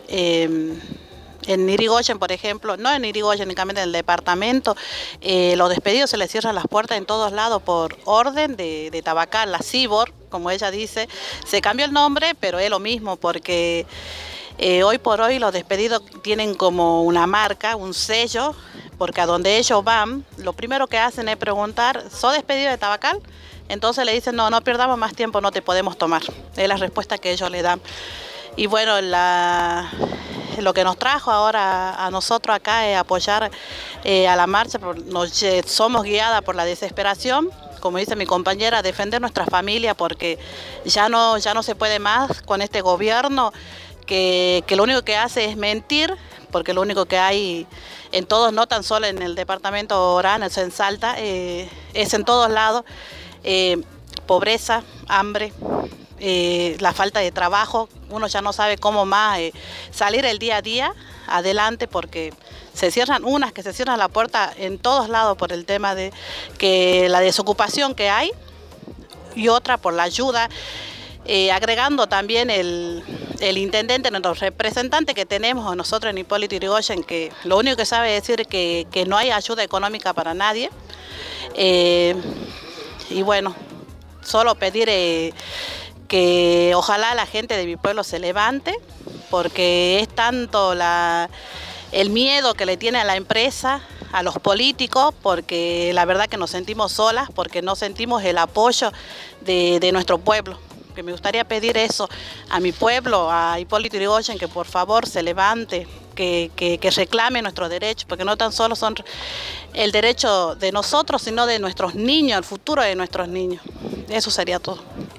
eh, en Irigoyen, por ejemplo, no en Irigoyen, únicamente en el departamento, eh, los despedidos se les cierran las puertas en todos lados por orden de, de Tabacal, la Cibor, como ella dice. Se cambió el nombre, pero es lo mismo, porque eh, hoy por hoy los despedidos tienen como una marca, un sello, porque a donde ellos van, lo primero que hacen es preguntar, ¿sos despedido de Tabacal? Entonces le dicen, no, no perdamos más tiempo, no te podemos tomar. Es la respuesta que ellos le dan. Y bueno, la, lo que nos trajo ahora a nosotros acá es apoyar eh, a la marcha. Nos, eh, somos guiadas por la desesperación, como dice mi compañera, defender nuestra familia, porque ya no, ya no se puede más con este gobierno que, que lo único que hace es mentir, porque lo único que hay en todos, no tan solo en el departamento Orán, en Salta, eh, es en todos lados, eh, pobreza, hambre, Eh, la falta de trabajo. Uno ya no sabe cómo más eh, salir el día a día adelante, porque se cierran unas que se cierran la puerta en todos lados por el tema de que la desocupación que hay, y otra por la ayuda, eh, agregando también el, el intendente, nuestro representante que tenemos nosotros en Hipólito Yrigoyen, que lo único que sabe decir que, que no hay ayuda económica para nadie. Eh, y bueno, solo pedir eh, que ojalá la gente de mi pueblo se levante, porque es tanto la, el miedo que le tiene a la empresa, a los políticos, porque la verdad que nos sentimos solas, porque no sentimos el apoyo de, de nuestro pueblo. Que me gustaría pedir eso a mi pueblo, a Hipólito Yrigoyen, que por favor se levante, que, que, que reclame nuestros derechos, porque no tan solo son el derecho de nosotros, sino de nuestros niños, el futuro de nuestros niños. Eso sería todo.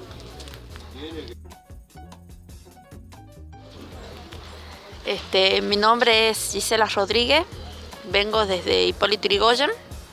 Este, mi nombre es Gisela Rodríguez, vengo desde Hipólito Yrigoyen.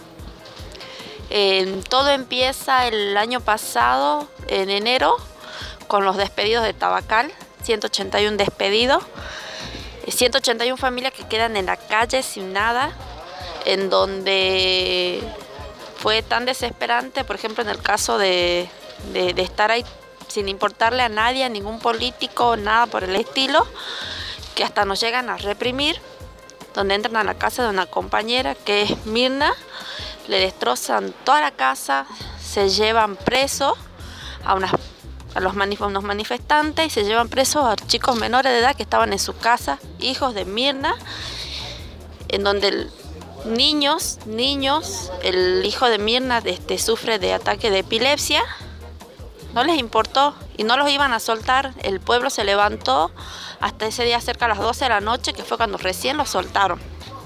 Eh, todo empieza el año pasado, en enero, con los despedidos de Tabacal, ciento ochenta y uno despedidos, ciento ochenta y una familias que quedan en la calle sin nada, en donde fue tan desesperante, por ejemplo, en el caso de, de, de estar ahí sin importarle a nadie, a ningún político, nada por el estilo, que hasta nos llegan a reprimir, donde entran a la casa de una compañera que es Mirna, le destrozan toda la casa, se llevan presos a, unas, a los manif unos manifestantes y se llevan presos a chicos menores de edad que estaban en su casa, hijos de Mirna, en donde el, niños, niños, el hijo de Mirna este, sufre de ataque de epilepsia. No les importó y no los iban a soltar. El pueblo se levantó hasta ese día cerca a las doce de la noche, que fue cuando recién los soltaron.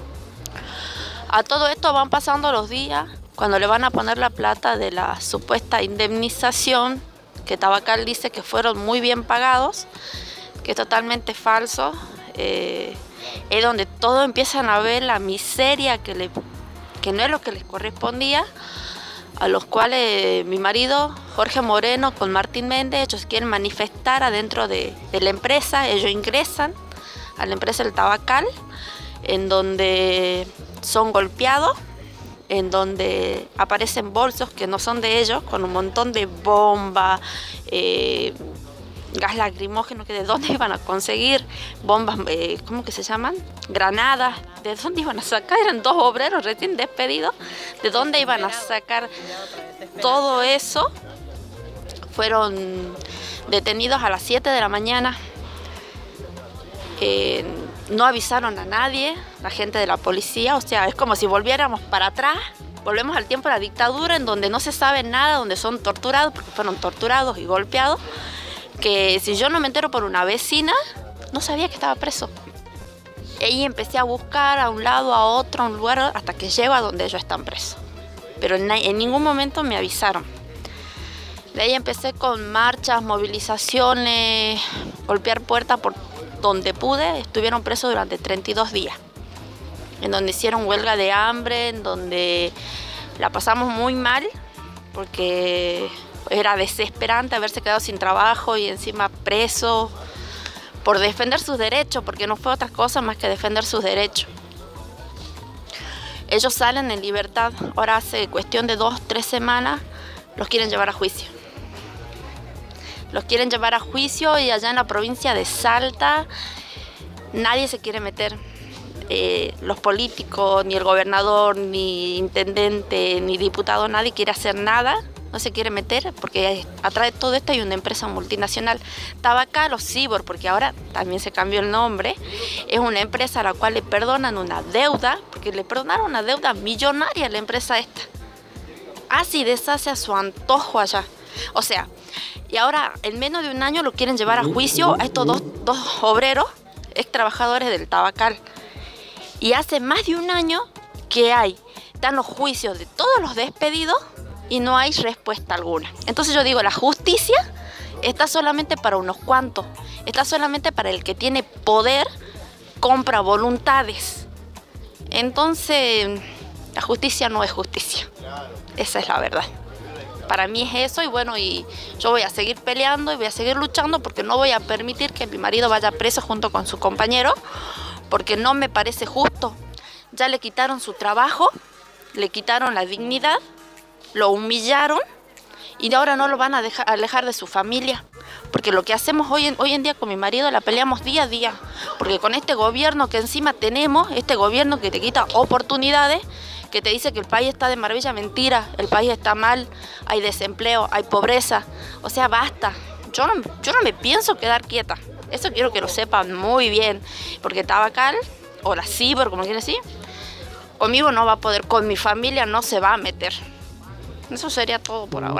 A todo esto van pasando los días, cuando le van a poner la plata de la supuesta indemnización, que Tabacal dice que fueron muy bien pagados, que es totalmente falso. Eh, es donde todos empiezan a ver la miseria que, le, que no es lo que les correspondía, a los cuales mi marido, Jorge Moreno, con Martín Méndez, ellos quieren manifestar adentro de, de la empresa. Ellos ingresan a la empresa del Tabacal, en donde son golpeados, en donde aparecen bolsos que no son de ellos, con un montón de bombas, eh, gas lacrimógeno, que de dónde iban a conseguir, bombas, eh, ¿cómo que se llaman? Granadas, ¿de dónde iban a sacar? Eran dos obreros recién despedidos, ¿de dónde iban a sacar todo eso? Fueron detenidos a las siete de la mañana, eh, no avisaron a nadie, la gente de la policía, o sea, es como si volviéramos para atrás, volvemos al tiempo de la dictadura, en donde no se sabe nada, donde son torturados, porque fueron torturados y golpeados, que si yo no me entero por una vecina, no sabía que estaba preso. Y empecé a buscar a un lado, a otro, a un lugar, hasta que llego a donde ellos están presos. Pero en, en ningún momento me avisaron. De ahí empecé con marchas, movilizaciones, golpear puertas por donde pude. Estuvieron presos durante treinta y dos días, en donde hicieron huelga de hambre, en donde la pasamos muy mal, porque era desesperante haberse quedado sin trabajo y encima preso por defender sus derechos, porque no fue otra cosa más que defender sus derechos. Ellos salen en libertad, ahora hace cuestión de dos, tres semanas, los quieren llevar a juicio. Los quieren llevar a juicio y allá en la provincia de Salta nadie se quiere meter. Eh, los políticos, ni el gobernador, ni intendente, ni diputado, nadie quiere hacer nada, no se quiere meter, porque atrás de todo esto hay una empresa multinacional. Tabacal o Cibor, porque ahora también se cambió el nombre, es una empresa a la cual le perdonan una deuda, porque le perdonaron una deuda millonaria a la empresa esta. Hace y deshace a su antojo allá. O sea, y ahora en menos de un año lo quieren llevar a juicio a estos dos, dos obreros, ex trabajadores del Tabacal. Y hace más de un año que hay, están los juicios de todos los despedidos y no hay respuesta alguna. Entonces yo digo, la justicia está solamente para unos cuantos, está solamente para el que tiene poder, compra voluntades. Entonces, la justicia no es justicia. Esa es la verdad. Para mí es eso y bueno, y yo voy a seguir peleando y voy a seguir luchando porque no voy a permitir que mi marido vaya preso junto con su compañero, porque no me parece justo. Ya le quitaron su trabajo, le quitaron la dignidad, lo humillaron y ahora no lo van a dejar, alejar de su familia. Porque lo que hacemos hoy en, hoy en día con mi marido la peleamos día a día. Porque con este gobierno que encima tenemos, este gobierno que te quita oportunidades, que te dice que el país está de maravilla, mentira, el país está mal, hay desempleo, hay pobreza. O sea, basta. Yo no, yo no me pienso quedar quieta. Eso quiero que lo sepan muy bien, porque Tabacal, o la Cibor, como quieren decir, conmigo no va a poder, con mi familia no se va a meter. Eso sería todo por ahora.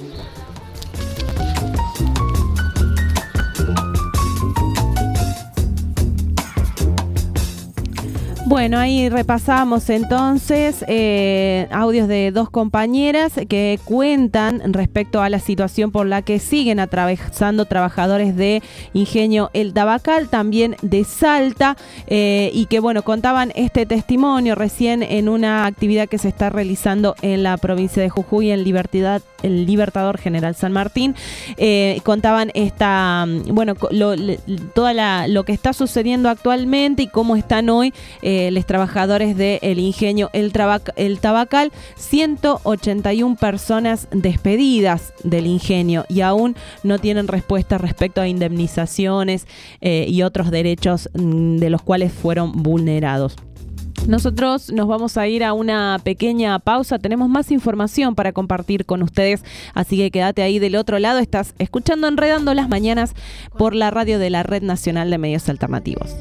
Bueno, ahí repasamos entonces eh, audios de dos compañeras que cuentan respecto a la situación por la que siguen atravesando trabajadores de Ingenio El Tabacal, también de Salta, eh, y que bueno, contaban este testimonio recién en una actividad que se está realizando en la provincia de Jujuy, en Libertad, el Libertador General San Martín. Eh, contaban esta, bueno, lo, toda la, lo que está sucediendo actualmente y cómo están hoy eh, los trabajadores del Ingenio El, Trabac, El Tabacal. ciento ochenta y una personas despedidas del ingenio y aún no tienen respuesta respecto a indemnizaciones eh, y otros derechos de los cuales fueron vulnerados. Nosotros nos vamos a ir a una pequeña pausa. Tenemos más información para compartir con ustedes, así que quédate ahí del otro lado. Estás escuchando Enredando las Mañanas por la radio de la Red Nacional de Medios Alternativos.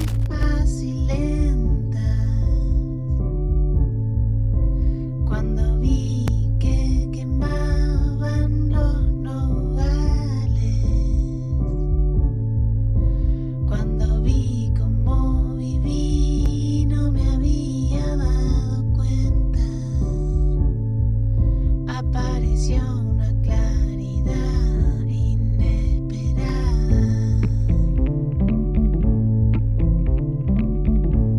Cuando vi que quemaban los nogales, cuando vi cómo viví, no me había dado cuenta. Apareció una claridad inesperada.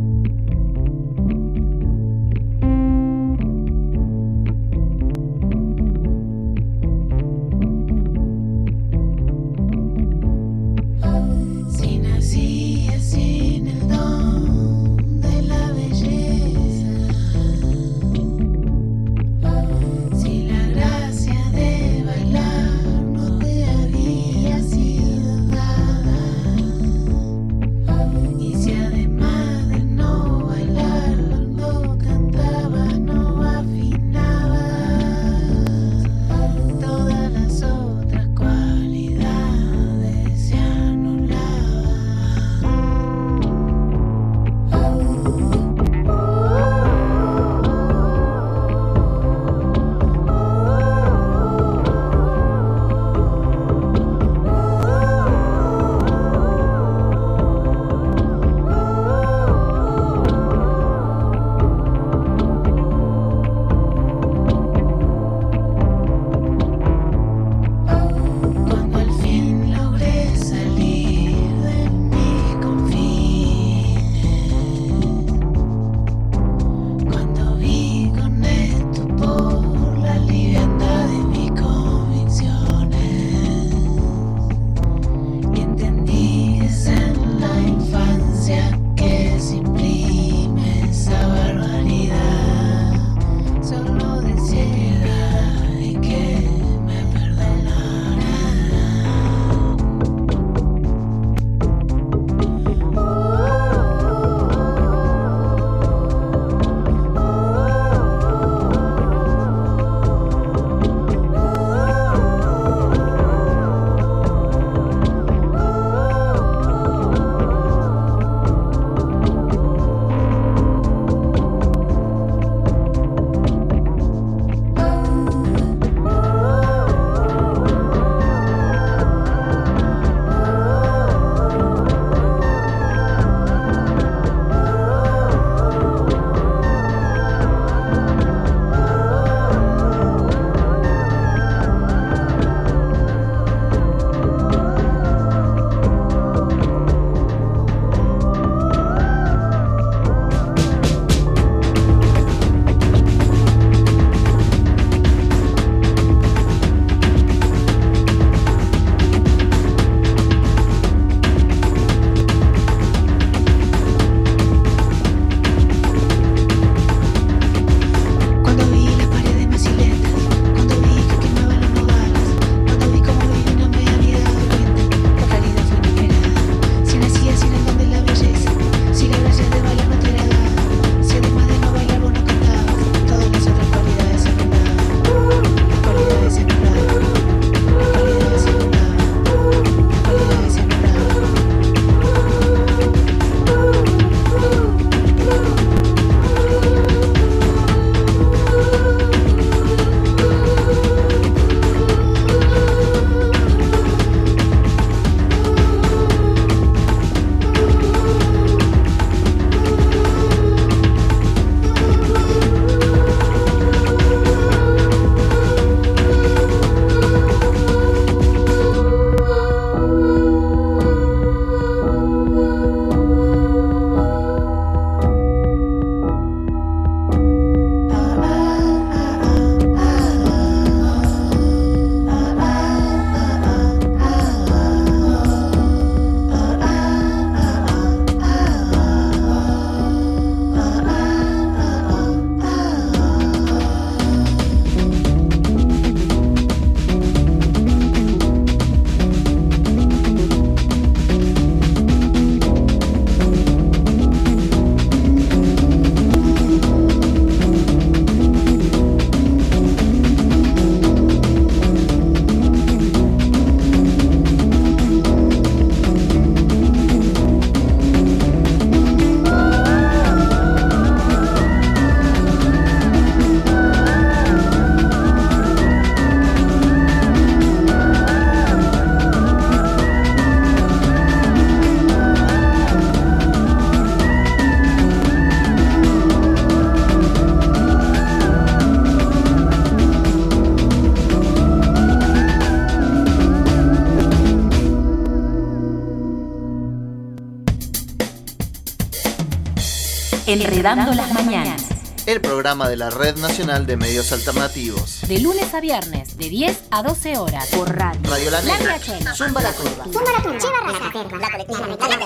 Enredando las mañanas. El programa de la Red Nacional de Medios Alternativos. De lunes a viernes, de diez a doce horas. Por radio. Radio La Negra. Zumba la curva. Zumba la curva. La colectiva.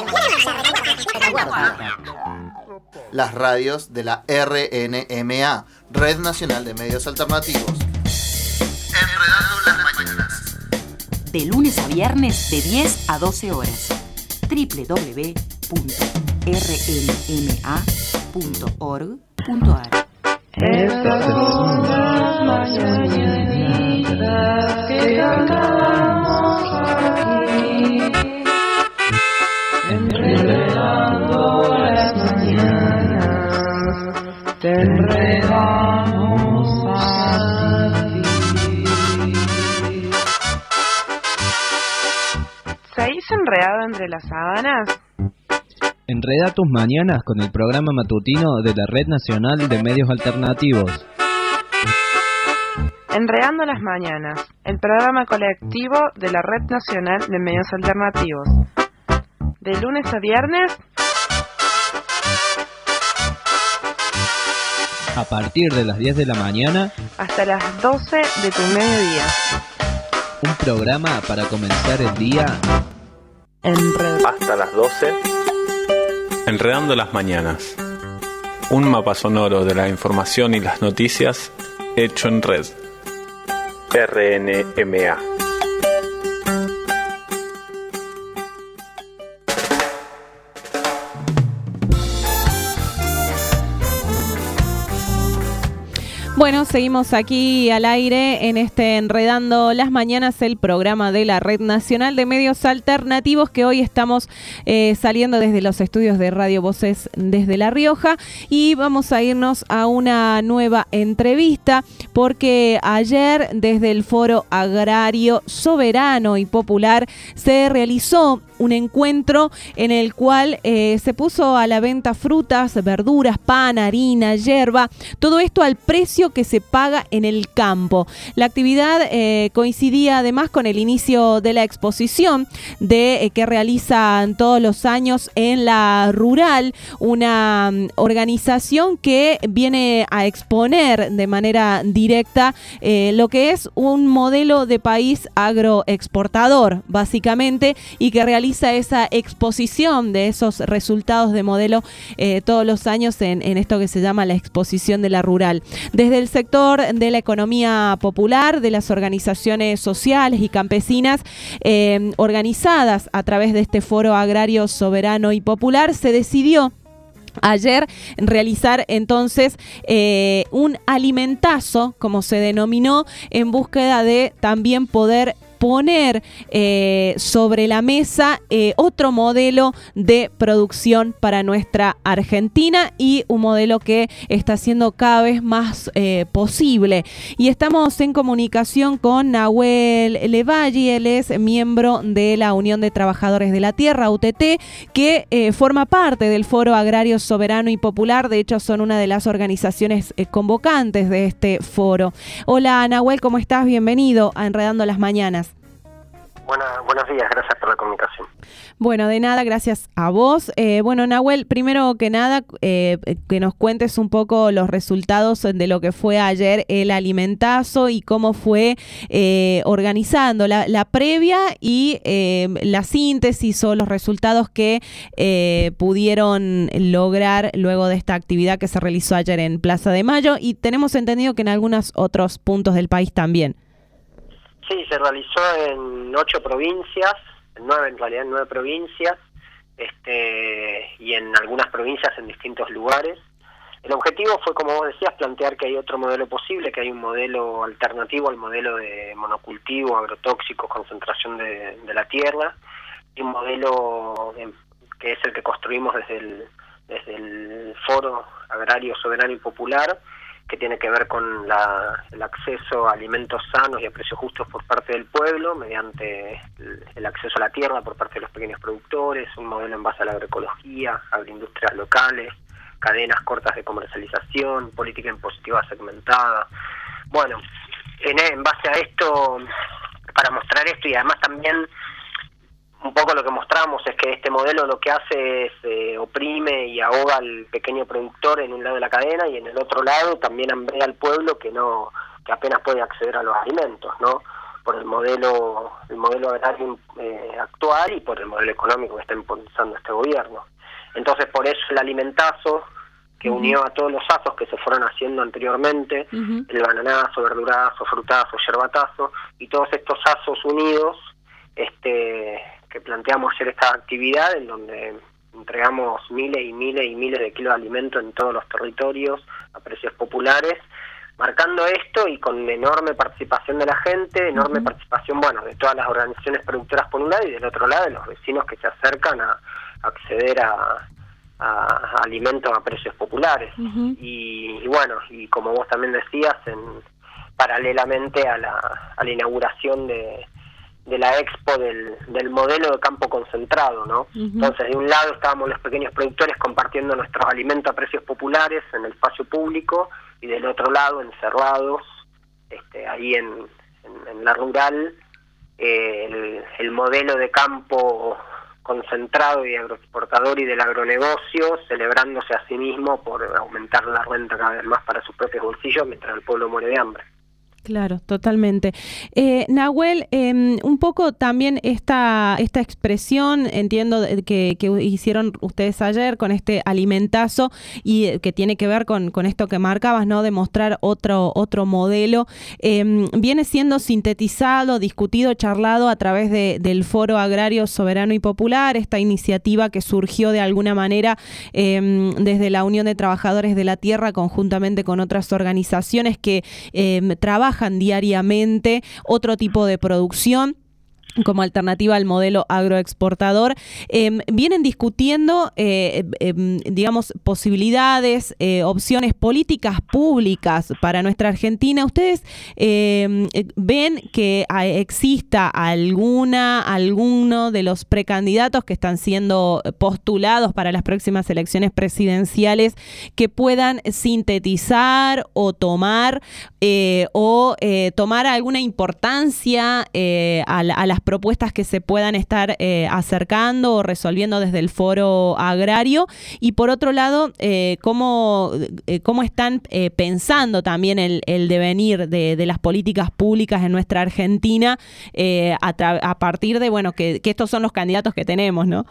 Las radios de la R N M A, Red Nacional de Medios Alternativos. Enredando las mañanas. De lunes a viernes, de diez a doce horas. doble u doble u doble u punto r n m a punto org punto a r. Estas son las mañanitas que cantamos aquí, enredando las mañanas, te enredamos a ti. ¿Seguís enredado entre las sábanas? Enreda tus mañanas con el programa matutino de la Red Nacional de Medios Alternativos. Enredando las mañanas, el programa colectivo de la Red Nacional de Medios Alternativos. De lunes a viernes, a partir de las diez de la mañana, hasta las doce de tu mediodía. Un programa para comenzar el día Enred- Hasta las doce. Enredando las mañanas. Un mapa sonoro de la información y las noticias hecho en red. R N M A. Bueno, seguimos aquí al aire en este Enredando las Mañanas, el programa de la Red Nacional de Medios Alternativos, que hoy estamos eh, saliendo desde los estudios de Radio Voces desde La Rioja, y vamos a irnos a una nueva entrevista porque ayer desde el Foro Agrario Soberano y Popular se realizó un encuentro en el cual eh, se puso a la venta frutas, verduras, pan, harina, yerba, todo esto al precio que se paga en el campo. La actividad eh, coincidía además con el inicio de la exposición de eh, que realizan todos los años en la Rural, una um, organización que viene a exponer de manera directa eh, lo que es un modelo de país agroexportador, básicamente, y que realiza esa exposición de esos resultados de modelo eh, todos los años en, en esto que se llama la exposición de la Rural. Desde el sector de la economía popular, de las organizaciones sociales y campesinas eh, organizadas a través de este Foro Agrario Soberano y Popular, se decidió ayer realizar entonces eh, un alimentazo, como se denominó, en búsqueda de también poder poner eh, sobre la mesa eh, otro modelo de producción para nuestra Argentina, y un modelo que está siendo cada vez más eh, posible. Y estamos en comunicación con Nahuel Levalli, él es miembro de la Unión de Trabajadores de la Tierra, U T T, que eh, forma parte del Foro Agrario Soberano y Popular. De hecho, son una de las organizaciones eh, convocantes de este foro. Hola Nahuel, ¿cómo estás? Bienvenido a Enredando las Mañanas. Buena, buenos días, gracias por la comunicación. Bueno, de nada, gracias a vos. Eh, bueno, Nahuel, primero que nada, eh, que nos cuentes un poco los resultados de lo que fue ayer el alimentazo y cómo fue eh, organizando la, la previa y eh, la síntesis o los resultados que eh, pudieron lograr luego de esta actividad que se realizó ayer en Plaza de Mayo, y tenemos entendido que en algunos otros puntos del país también. Sí, se realizó en ocho provincias, en nueve en realidad, en nueve provincias, este, y en algunas provincias en distintos lugares. El objetivo fue, como vos decías, plantear que hay otro modelo posible, que hay un modelo alternativo al modelo de monocultivo, agrotóxicos, concentración de, de la tierra, y un modelo eh, que es el que construimos desde el, desde el Foro Agrario Soberano y Popular, que tiene que ver con la, el acceso a alimentos sanos y a precios justos por parte del pueblo, mediante el, el acceso a la tierra por parte de los pequeños productores, un modelo en base a la agroecología, agroindustrias locales, cadenas cortas de comercialización, política impositiva segmentada. Bueno, en, en base a esto, para mostrar esto, y además también un poco lo que mostramos es que este modelo lo que hace es eh, oprime y ahoga al pequeño productor en un lado de la cadena, y en el otro lado también hambrea al pueblo que no que apenas puede acceder a los alimentos, ¿no? Por el modelo el modelo agrario eh, actual y por el modelo económico que está impulsando este gobierno. Entonces, por eso el alimentazo, que uh-huh. unió a todos los azos que se fueron haciendo anteriormente, uh-huh. el bananazo, verdurazo, frutazo, yerbatazo, y todos estos azos unidos, este que planteamos hacer esta actividad en donde entregamos miles y miles y miles de kilos de alimento en todos los territorios a precios populares, marcando esto y con enorme participación de la gente, enorme uh-huh. participación, bueno, de todas las organizaciones productoras por un lado, y del otro lado de los vecinos que se acercan a, a acceder a, a, a alimentos a precios populares. Uh-huh. y, y bueno, y como vos también decías, en, paralelamente a la, a la inauguración de de la expo del, del modelo de campo concentrado, ¿no? Uh-huh. Entonces, de un lado estábamos los pequeños productores compartiendo nuestros alimentos a precios populares en el espacio público, y del otro lado, encerrados, este, ahí en, en, en la rural, eh, el, el modelo de campo concentrado y agroexportador y del agronegocio, celebrándose a sí mismo por aumentar la renta cada vez más para sus propios bolsillos, mientras el pueblo muere de hambre. Claro, totalmente. Eh, Nahuel, eh, un poco también esta esta expresión, entiendo que, que hicieron ustedes ayer con este alimentazo, y que tiene que ver con, con esto que marcabas, ¿no? De mostrar otro otro modelo, eh, viene siendo sintetizado, discutido, charlado a través de, del Foro Agrario Soberano y Popular, esta iniciativa que surgió de alguna manera eh, desde la Unión de Trabajadores de la Tierra, conjuntamente con otras organizaciones que eh, trabajan diariamente otro tipo de producción como alternativa al modelo agroexportador. Eh, vienen discutiendo, eh, eh, digamos, posibilidades, eh, opciones políticas públicas para nuestra Argentina. ¿Ustedes eh, ven que exista alguna, alguno de los precandidatos que están siendo postulados para las próximas elecciones presidenciales que puedan sintetizar o tomar eh, o eh, tomar alguna importancia eh, a, a las propuestas que se puedan estar eh, acercando o resolviendo desde el foro agrario? Y por otro lado, eh, ¿cómo, eh, cómo están eh, pensando también el, el devenir de, de las políticas públicas en nuestra Argentina eh, a, tra- a partir de, bueno, que, que estos son los candidatos que tenemos, ¿no?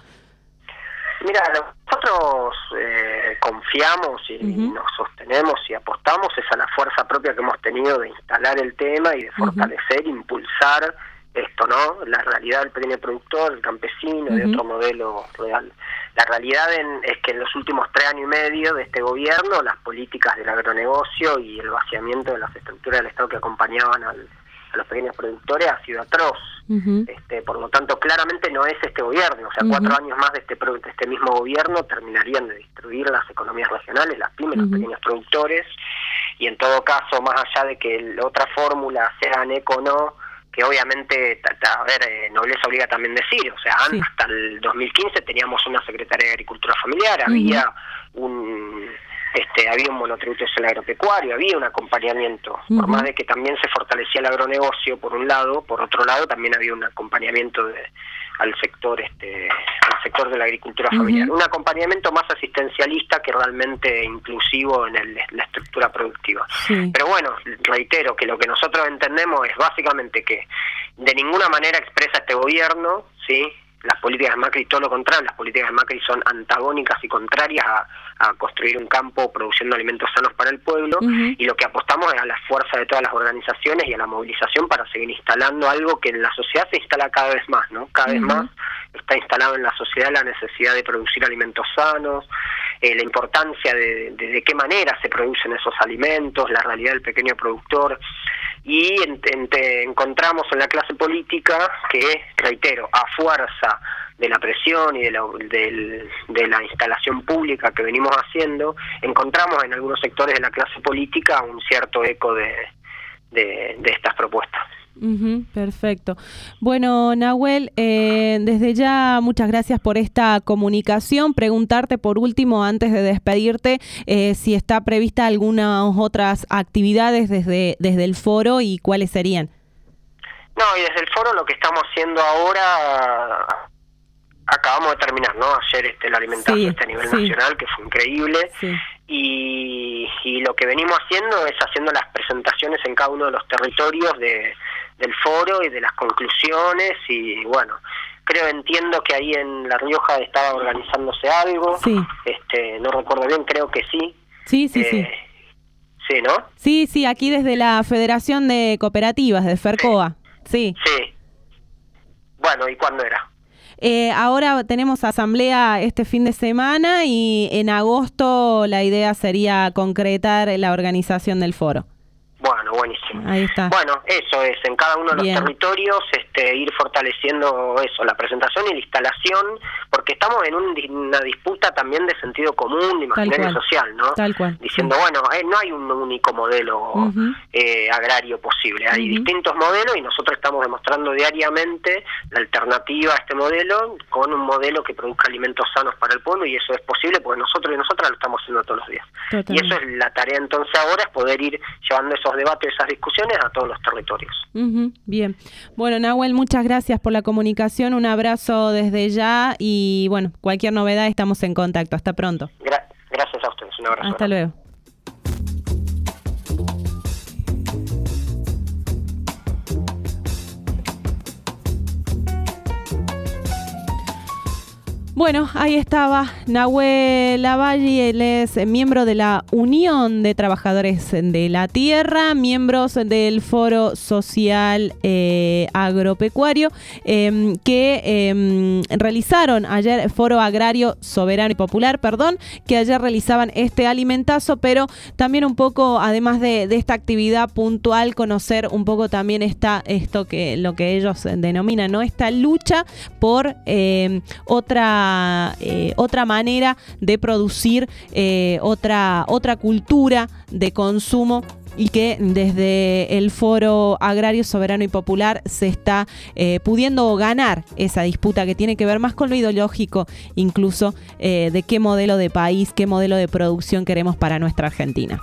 Mira, nosotros eh, confiamos y uh-huh. nos sostenemos y apostamos es a la fuerza propia que hemos tenido de instalar el tema y de fortalecer, uh-huh. impulsar esto, ¿no? La realidad del pequeño productor, el campesino, uh-huh. de otro modelo real. La realidad en, es que en los últimos tres años y medio de este gobierno, las políticas del agronegocio y el vaciamiento de las estructuras del Estado que acompañaban al, a los pequeños productores ha sido atroz. Uh-huh. Este, por lo tanto, claramente no es este gobierno. O sea, uh-huh. cuatro años más de este, de este mismo gobierno terminarían de destruir las economías regionales, las pymes, uh-huh. los pequeños productores. Y en todo caso, más allá de que la otra fórmula sea eco o no, que obviamente, a ver, eh, nobleza obliga también decir, o sea, sí. hasta el dos mil quince teníamos una Secretaría de Agricultura Familiar, uh-huh. había un este había un monotributo social agropecuario, había un acompañamiento, uh-huh. por más de que también se fortalecía el agronegocio por un lado, por otro lado también había un acompañamiento de, al sector este al sector de la agricultura familiar, uh-huh. un acompañamiento más asistencialista que realmente inclusivo en el, la estructura productiva. Sí. Pero bueno, reitero que lo que nosotros entendemos es básicamente que de ninguna manera expresa este gobierno, ¿sí? Las políticas de Macri, todo lo contrario, las políticas de Macri son antagónicas y contrarias a, a construir un campo produciendo alimentos sanos para el pueblo, uh-huh. y lo que apostamos es a la fuerza de todas las organizaciones y a la movilización para seguir instalando algo que en la sociedad se instala cada vez más, ¿no? Cada uh-huh. vez más está instalado en la sociedad la necesidad de producir alimentos sanos, eh, la importancia de, de, de qué manera se producen esos alimentos, la realidad del pequeño productor, y en, en, te encontramos en la clase política que, reitero, a fuerza de la presión y de la, de, de la instalación pública que venimos haciendo, encontramos en algunos sectores de la clase política un cierto eco de, de, de estas propuestas. Uh-huh, perfecto. Bueno, Nahuel, eh, desde ya muchas gracias por esta comunicación. Preguntarte por último, antes de despedirte, eh, si está prevista algunas otras actividades desde, desde el foro y cuáles serían. No, y desde el foro lo que estamos haciendo ahora, acabamos de terminar, ¿no? Ayer este, la alimentación Sí, este, a nivel sí. nacional, que fue increíble. Sí. Y, y lo que venimos haciendo es haciendo las presentaciones en cada uno de los territorios de, del foro y de las conclusiones. Y bueno, creo, entiendo que ahí en La Rioja estaba organizándose algo. Sí. Este, no recuerdo bien, creo que sí. Sí, sí, Eh, sí. Sí, ¿no? Sí, sí, aquí desde la Federación de Cooperativas, de FERCOA. Sí. Sí. Bueno, ¿y cuándo era? Eh, ahora tenemos asamblea este fin de semana y en agosto la idea sería concretar la organización del foro. Bueno, buenísimo. Ahí está. Bueno, eso es, en cada uno de los Bien. territorios este, ir fortaleciendo eso, la presentación y la instalación, porque estamos en un, una disputa también de sentido común, de imaginario cual. social, ¿no? Tal cual. Diciendo, bueno, eh, no hay un único modelo Ujú. eh, agrario posible, hay Ujú. distintos modelos y nosotros estamos demostrando diariamente la alternativa a este modelo con un modelo que produzca alimentos sanos para el pueblo, y eso es posible porque nosotros y nosotras lo estamos haciendo todos los días. Totalmente. Y eso es la tarea entonces ahora, es poder ir llevando esos debates, esas discusiones a todos los territorios. Ujú, bien. Bueno, Nahuel, muchas gracias por la comunicación. Un abrazo desde ya y bueno, cualquier novedad estamos en contacto. Hasta pronto. Gra- gracias a ustedes, un abrazo. Hasta luego. Bueno, ahí estaba Nahuel Lavalle, él es miembro de la Unión de Trabajadores de la Tierra, miembros del Foro Social eh, Agropecuario, eh, que eh, realizaron ayer, Foro Agrario Soberano y Popular, perdón, que ayer realizaban este alimentazo, pero también un poco, además de, de esta actividad puntual, conocer un poco también esta, esto que lo que ellos denominan, ¿no? Esta lucha por eh, otra Eh, otra manera de producir, eh, otra, otra cultura de consumo, y que desde el Foro Agrario Soberano y Popular se está eh, pudiendo ganar esa disputa que tiene que ver más con lo ideológico, incluso eh, de qué modelo de país, qué modelo de producción queremos para nuestra Argentina.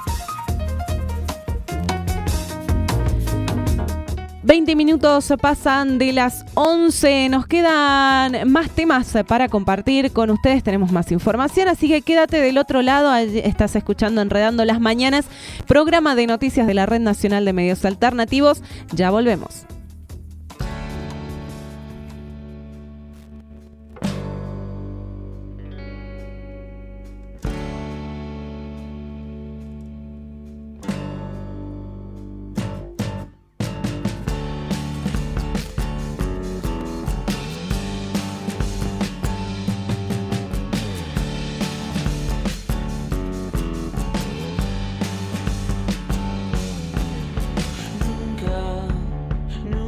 veinte minutos pasan de las once, nos quedan más temas para compartir con ustedes, tenemos más información, así que quédate del otro lado. Allí estás escuchando Enredando las Mañanas, programa de noticias de la Red Nacional de Medios Alternativos. Ya volvemos. Nunca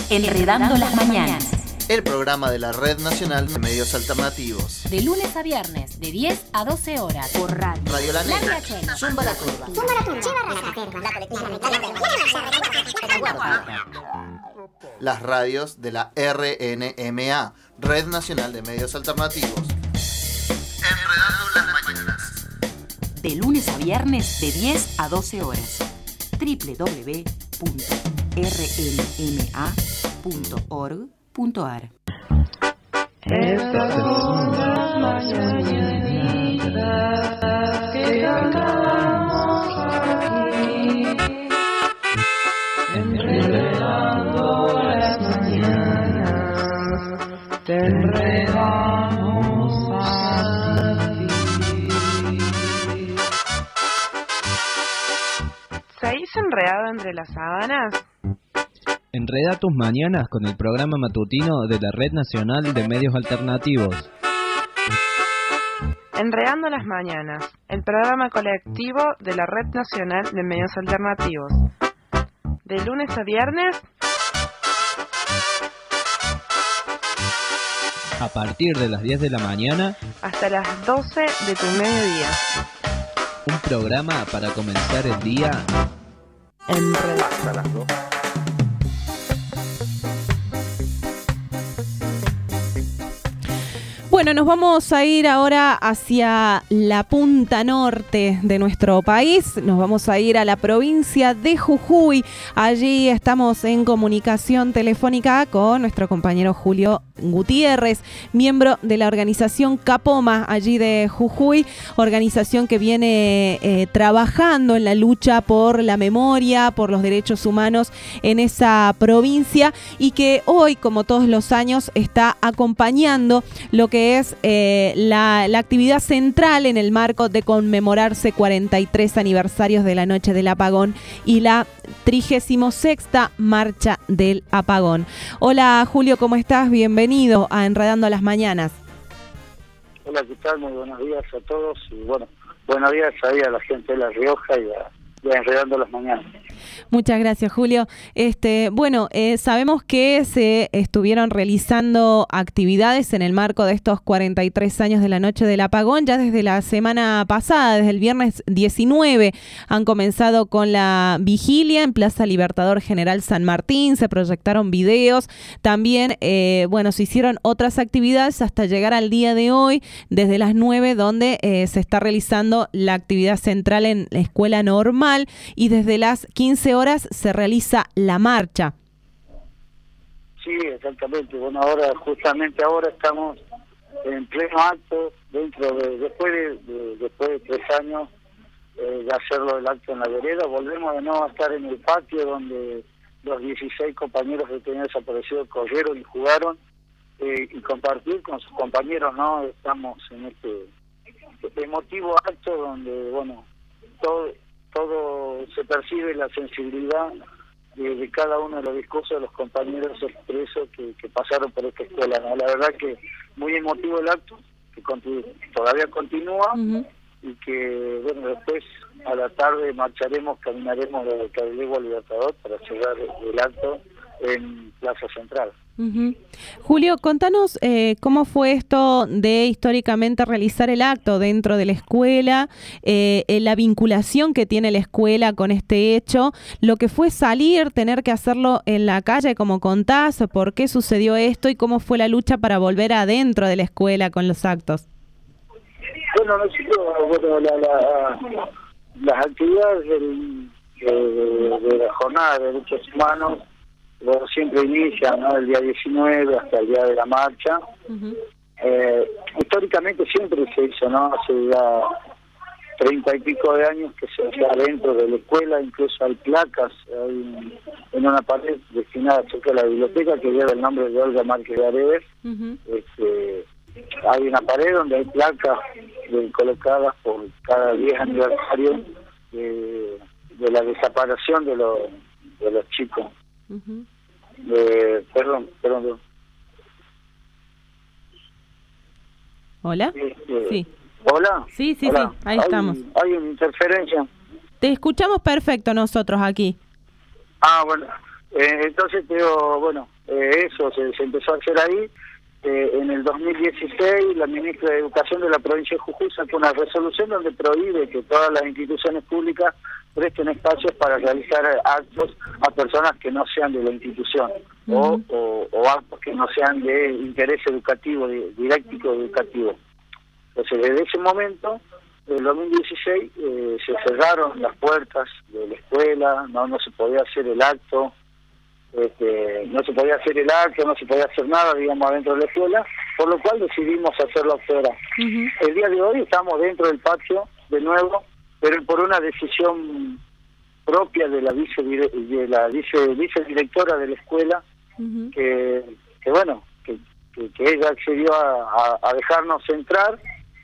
Enredando las mañanas. El programa de la Red Nacional de Medios Alternativos. De lunes a viernes, de diez a doce horas. Por radio. Radio La Negra. Zumba la curva. Zumba la curva. Lleva raza. La colectiva. Las radios de la R N M A, Red Nacional de Medios Alternativos. Enredando las mañanas. De lunes a viernes, de diez a doce horas. doble u doble u doble u punto r n m a punto org punto a r. Estas son las mañanitas que cantamos aquí, enredando las mañanas, te enredamos a ti. ¿Seguís enredado entre las sábanas? Enreda tus mañanas con el programa matutino de la Red Nacional de Medios Alternativos. Enredando las mañanas, el programa colectivo de la Red Nacional de Medios Alternativos. De lunes a viernes, A partir de las diez de la mañana, hasta las doce de tu mediodía. un programa para comenzar el día enredado. Hasta las dos. Bueno, nos vamos a ir ahora hacia la punta norte de nuestro país. Nos vamos a ir a la provincia de Jujuy. Allí estamos en comunicación telefónica con nuestro compañero Julio Gutiérrez, miembro de la organización Capoma, allí de Jujuy, organización que viene eh, trabajando en la lucha por la memoria, por los derechos humanos en esa provincia y que hoy, como todos los años, está acompañando lo que es eh, la, la actividad central en el marco de conmemorarse cuarenta y tres aniversarios de la Noche del Apagón y la trigésima sexta Marcha del Apagón. Hola Julio, ¿cómo estás? Bienvenido a Enredando las Mañanas. Hola, ¿qué tal? Muy buenos días a todos y bueno, buenos días ahí a la gente de La Rioja y a, y a Enredando las Mañanas. Muchas gracias, Julio. Este, bueno, eh, sabemos que se estuvieron realizando actividades en el marco de estos cuarenta y tres años de la Noche del Apagón. Ya desde la semana pasada, desde el viernes diecinueve, han comenzado con la vigilia en Plaza Libertador General San Martín. Se proyectaron videos. También, eh, bueno, se hicieron otras actividades hasta llegar al día de hoy, desde las nueve, donde eh, se está realizando la actividad central en la escuela normal y desde las quince horas se realiza la marcha. Sí, exactamente. Bueno, ahora, justamente ahora estamos en pleno acto, dentro de, después de, de después de tres años eh, de hacerlo el acto en la vereda, volvemos de nuevo a estar en el patio donde los dieciséis compañeros que tenían desaparecido corrieron y jugaron eh, y compartir con sus compañeros, ¿no? Estamos en este, este emotivo acto donde, bueno, todo todo se percibe la sensibilidad de, de cada uno de los discursos de los compañeros expresos que, que pasaron por esta escuela, ¿no? La verdad que muy emotivo el acto, que continu- todavía continúa, uh-huh. Y que, bueno, después a la tarde marcharemos, caminaremos desde Cabildo al Libertador para cerrar el acto en Plaza Central. Uh-huh. Julio, contanos eh, cómo fue esto de históricamente realizar el acto dentro de la escuela, eh, eh, la vinculación que tiene la escuela con este hecho, lo que fue salir, tener que hacerlo en la calle, como contás, por qué sucedió esto y cómo fue la lucha para volver adentro de la escuela con los actos. Bueno, nosotros, bueno, la, la, las actividades del, de, de la jornada de derechos humanos, bueno, siempre inician, ¿no? El día diecinueve hasta el día de la marcha. Uh-huh. Eh, históricamente siempre se hizo, ¿no? Hace ya treinta y pico de años que se hacía dentro de la escuela, incluso hay placas hay en una pared destinada cerca de la biblioteca que lleva el nombre de Olga Márquez de Aredes. Uh-huh. Este, hay una pared donde hay placas eh, colocadas por cada diez aniversario de, de la desaparición de los de los chicos. Uh-huh. Eh, perdón, perdón. ¿Hola? Este, sí. ¿Hola? Sí, sí, Hola. sí, ahí ¿Hay, estamos. ¿Hay una interferencia? Te escuchamos perfecto nosotros aquí. Ah, bueno. Eh, entonces te digo, bueno, se empezó a hacer ahí. Eh, en el dos mil dieciséis, la ministra de Educación de la provincia de Jujuy sacó una resolución donde prohíbe que todas las instituciones públicas presten espacios para realizar actos a personas que no sean de la institución, uh-huh. o, o, o actos que no sean de interés educativo, de, didáctico educativo. Entonces, desde ese momento, en el dos mil dieciséis, eh, se cerraron las puertas de la escuela, no, no se podía hacer el acto, Este, no se podía hacer el acto, no se podía hacer nada, digamos, adentro de la escuela, por lo cual decidimos hacerlo afuera. Uh-huh. El día de hoy estamos dentro del patio, de nuevo, pero por una decisión propia de la vice de la vice vicedirectora de la escuela, uh-huh. que, que bueno, que, que, que ella accedió a, a, a dejarnos entrar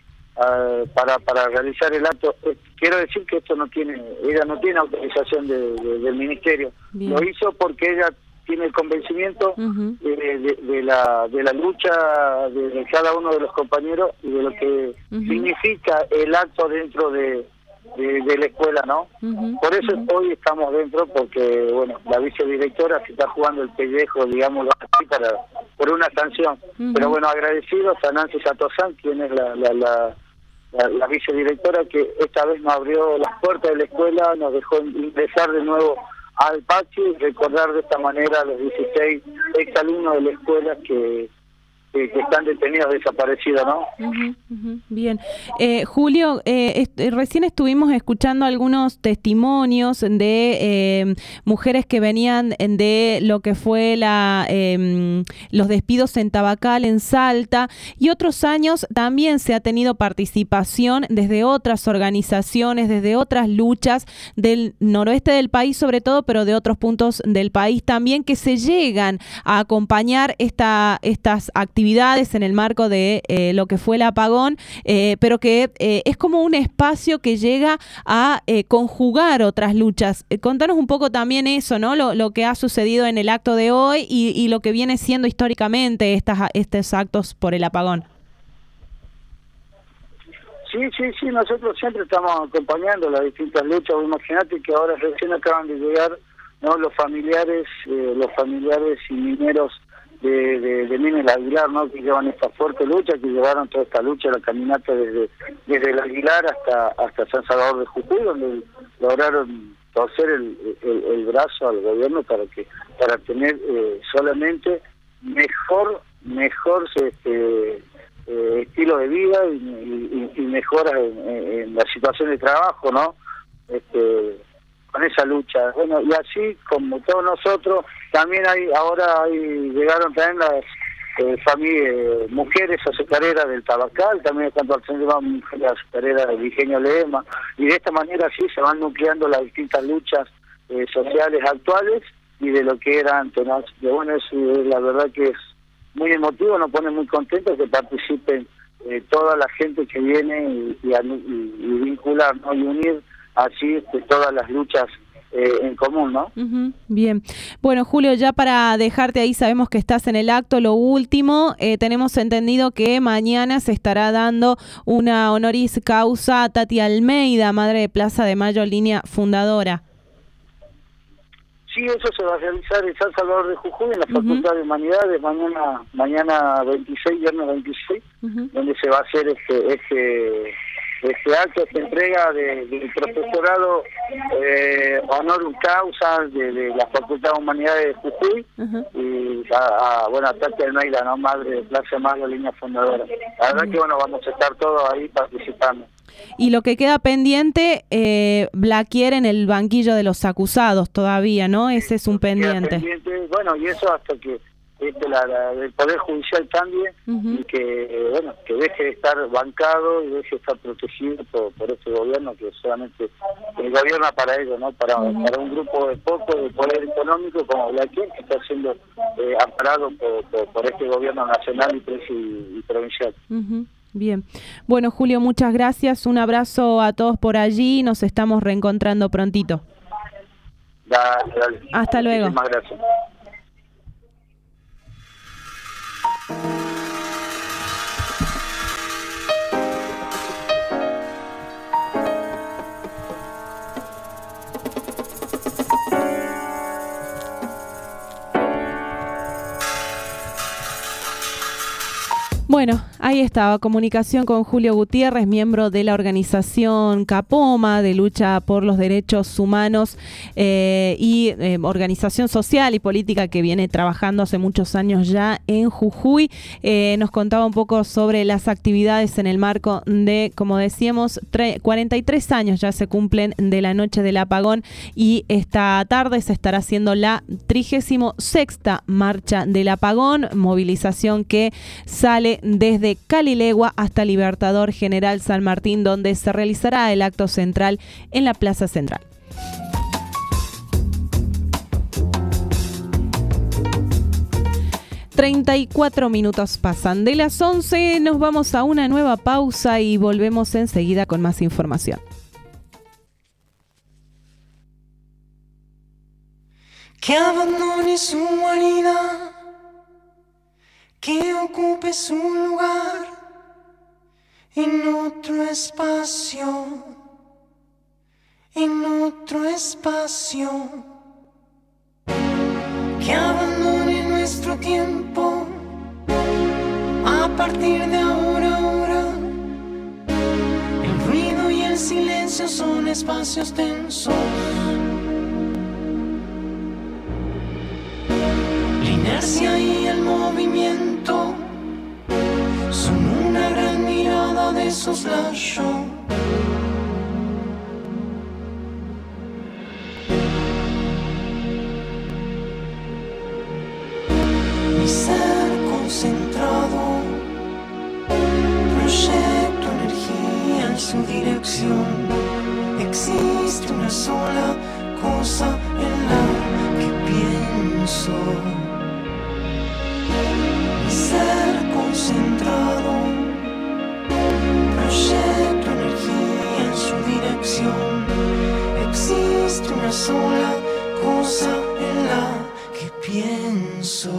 a, para para realizar el acto. Quiero decir que esto no tiene, ella no tiene autorización de, de, del ministerio. Bien. Lo hizo porque ella tiene el convencimiento uh-huh. de, de, de la de la lucha de, de cada uno de los compañeros y de lo que uh-huh. significa el acto dentro de, de, de la escuela, ¿no? Uh-huh. Por eso uh-huh. hoy estamos dentro, porque bueno, la vicedirectora se está jugando el pellejo, digámoslo así, para por una sanción. Uh-huh. Pero bueno, agradecidos a Nancy Satozán, quien es la, la, la La, la vicedirectora, que esta vez nos abrió las puertas de la escuela, nos dejó ingresar de nuevo al patio y recordar de esta manera a los dieciséis exalumnos de la escuela que, que, que están detenidos, desaparecidos, ¿no? Uh-huh, uh-huh. Bien. Eh, Julio, eh, est- recién estuvimos escuchando algunos testimonios de eh, mujeres que venían de lo que fue la eh, los despidos en Tabacal, en Salta, y otros años también se ha tenido participación desde otras organizaciones, desde otras luchas del noroeste del país sobre todo, pero de otros puntos del país también, que se llegan a acompañar esta estas actividades actividades en el marco de eh, lo que fue el apagón, eh, pero que eh, es como un espacio que llega a eh, conjugar otras luchas. Eh, contanos un poco también eso, ¿no? Lo, lo que ha sucedido en el acto de hoy y, y lo que viene siendo históricamente estas, estos actos por el apagón. Sí, sí, sí, nosotros siempre estamos acompañando las distintas luchas. Imagínate que ahora recién acaban de llegar, ¿no?, los familiares, eh, los familiares y mineros de, de, de Mines Aguilar, ¿no?, que llevan esta fuerte lucha, que llevaron toda esta lucha, la caminata desde desde el Aguilar hasta hasta San Salvador de Jujuy, donde lograron torcer el, el, el brazo al gobierno para que para tener eh, solamente mejor mejor este eh, estilo de vida y, y, y mejoras en, en la situación de trabajo, ¿no? Este, con esa lucha. Bueno, y así como todos nosotros, también hay ahora hay llegaron también las eh, familias, mujeres azucareras del Tabacal, también están participando mujeres azucareras del Ingenio Ledesma, y de esta manera sí se van nucleando las distintas luchas eh, sociales actuales y de lo que era antes, ¿no? Y bueno, eso, la verdad que es muy emotivo, nos pone muy contentos que participen eh, toda la gente que viene y, y, y, y vincular, ¿no?, y unir así este, todas las luchas eh, en común, ¿no? Uh-huh, bien. Bueno, Julio, ya para dejarte ahí, sabemos que estás en el acto. Lo último, eh, tenemos entendido que mañana se estará dando una honoris causa a Tati Almeida, madre de Plaza de Mayo, línea fundadora. Sí, eso se va a realizar en San Salvador de Jujuy, en la Facultad uh-huh. de Humanidades, mañana mañana veintiséis, viernes veintiséis, uh-huh. donde se va a hacer este este este acto, esta entrega de, del profesorado eh, honorum causa de, de la Facultad de Humanidades de Jujuy, uh-huh. y a, a, bueno, a Tati Almeida, ¿no?, madre de Plaza de Mayo, línea fundadora. La verdad uh-huh. que bueno, vamos a estar todos ahí participando. Y lo que queda pendiente, eh, Blaquier en el banquillo de los acusados todavía, ¿no? Ese es un pendiente. pendiente. Bueno, y eso hasta que este, la, la, el Poder Judicial cambie uh-huh. y que, eh, bueno, que deje de estar bancado y deje de estar protegido por, por este gobierno, que solamente el gobierno para ellos, ¿no? Para, uh-huh. para un grupo de poco de poder económico como Blaquier, que está siendo eh, amparado por, por, por este gobierno nacional y, y, y provincial. Uh-huh. Bien. Bueno, Julio, muchas gracias. Un abrazo a todos por allí. Nos estamos reencontrando prontito. Dale, dale. Hasta luego. Muchísimas gracias. Bueno, ahí estaba, comunicación con Julio Gutiérrez, miembro de la organización Capoma, de lucha por los derechos humanos eh, y eh, organización social y política que viene trabajando hace muchos años ya en Jujuy. Eh, nos contaba un poco sobre las actividades en el marco de, como decíamos, cuarenta y tres años ya se cumplen de la noche del apagón, y esta tarde se estará haciendo la trigésima sexta marcha del apagón, movilización que sale desde Calilegua hasta Libertador General San Martín, donde se realizará el acto central en la Plaza Central. treinta y cuatro minutos pasan de las once, nos vamos a una nueva pausa y volvemos enseguida con más información. Que abandone su humanidad, que ocupe su lugar en otro espacio, en otro espacio. Que abandone nuestro tiempo a partir de ahora, ahora. El ruido y el silencio son espacios tensos. La inercia y el movimiento son una gran mirada de soslayo. Mi ser concentrado, proyecto energía en su dirección. Existe una sola cosa en la que pienso. Mi ser concentrado, proyecto energía en su dirección. Existe una sola cosa en la que pienso.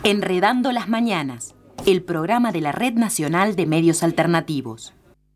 Enredando las Mañanas, el programa de la Red Nacional de Medios Alternativos.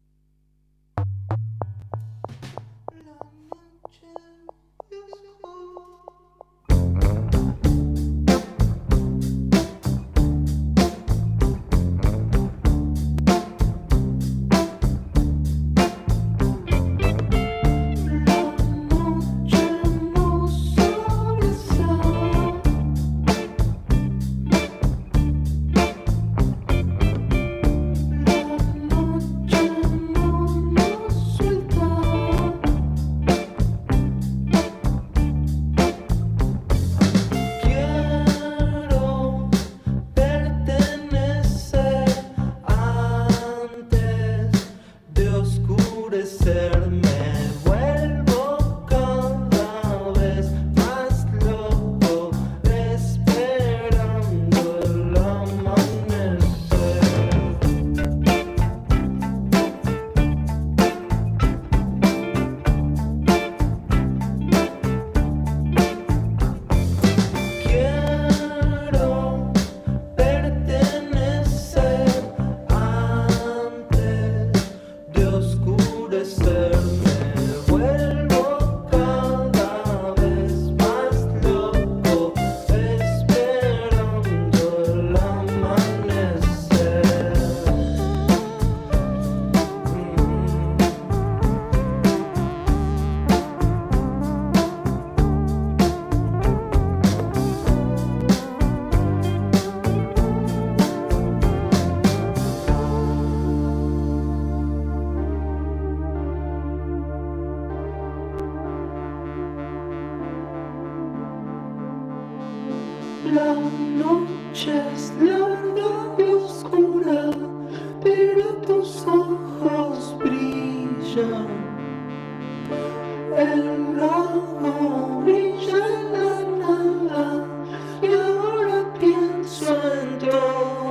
La noche es larga y oscura, pero tus ojos brillan. El lago brilla en la nada y ahora pienso en todo.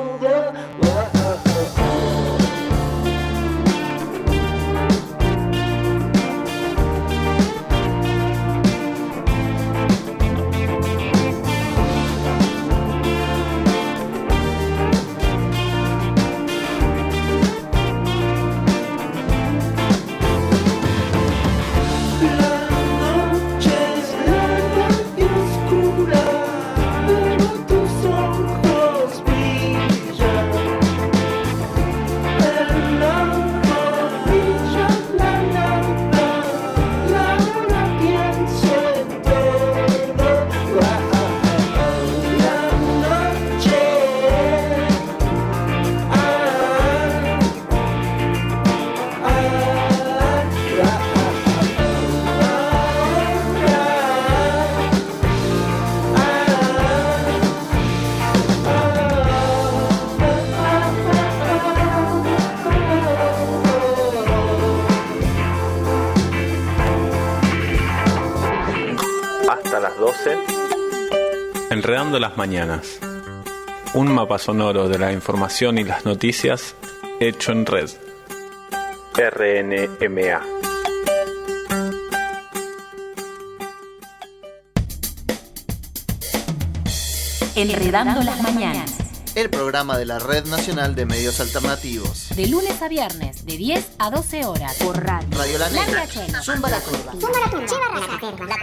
Enredando las Mañanas, un mapa sonoro de la información y las noticias hecho en red. R N M A. Enredando las Mañanas, el programa de la Red Nacional de Medios Alternativos. De lunes a viernes, de diez a doce horas, por radio. Radio La Negra, La Chena, Zumba la Curva, Zumba la Turba, Lleva la Caterva, la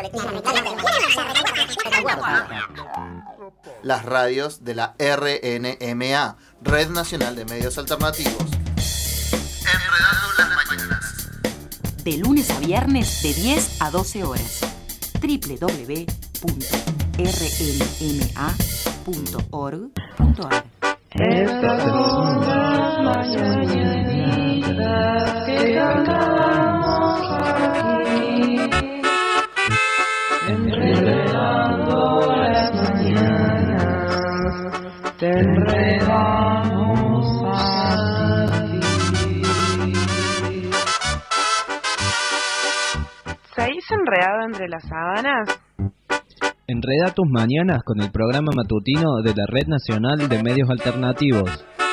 colectiva, las radios de la R N M A, Red Nacional de Medios Alternativos. Enredando las Mañanas. de lunes a viernes de diez a doce horas. doble u doble u doble u punto r n m a punto org punto a r. Estas son las mañanitas que cantamos aquí, enredando las mañanas, te enredamos a ti. ¿Seguís enredado entre las sábanas? Enreda tus mañanas con el programa matutino de la Red Nacional de Medios Alternativos.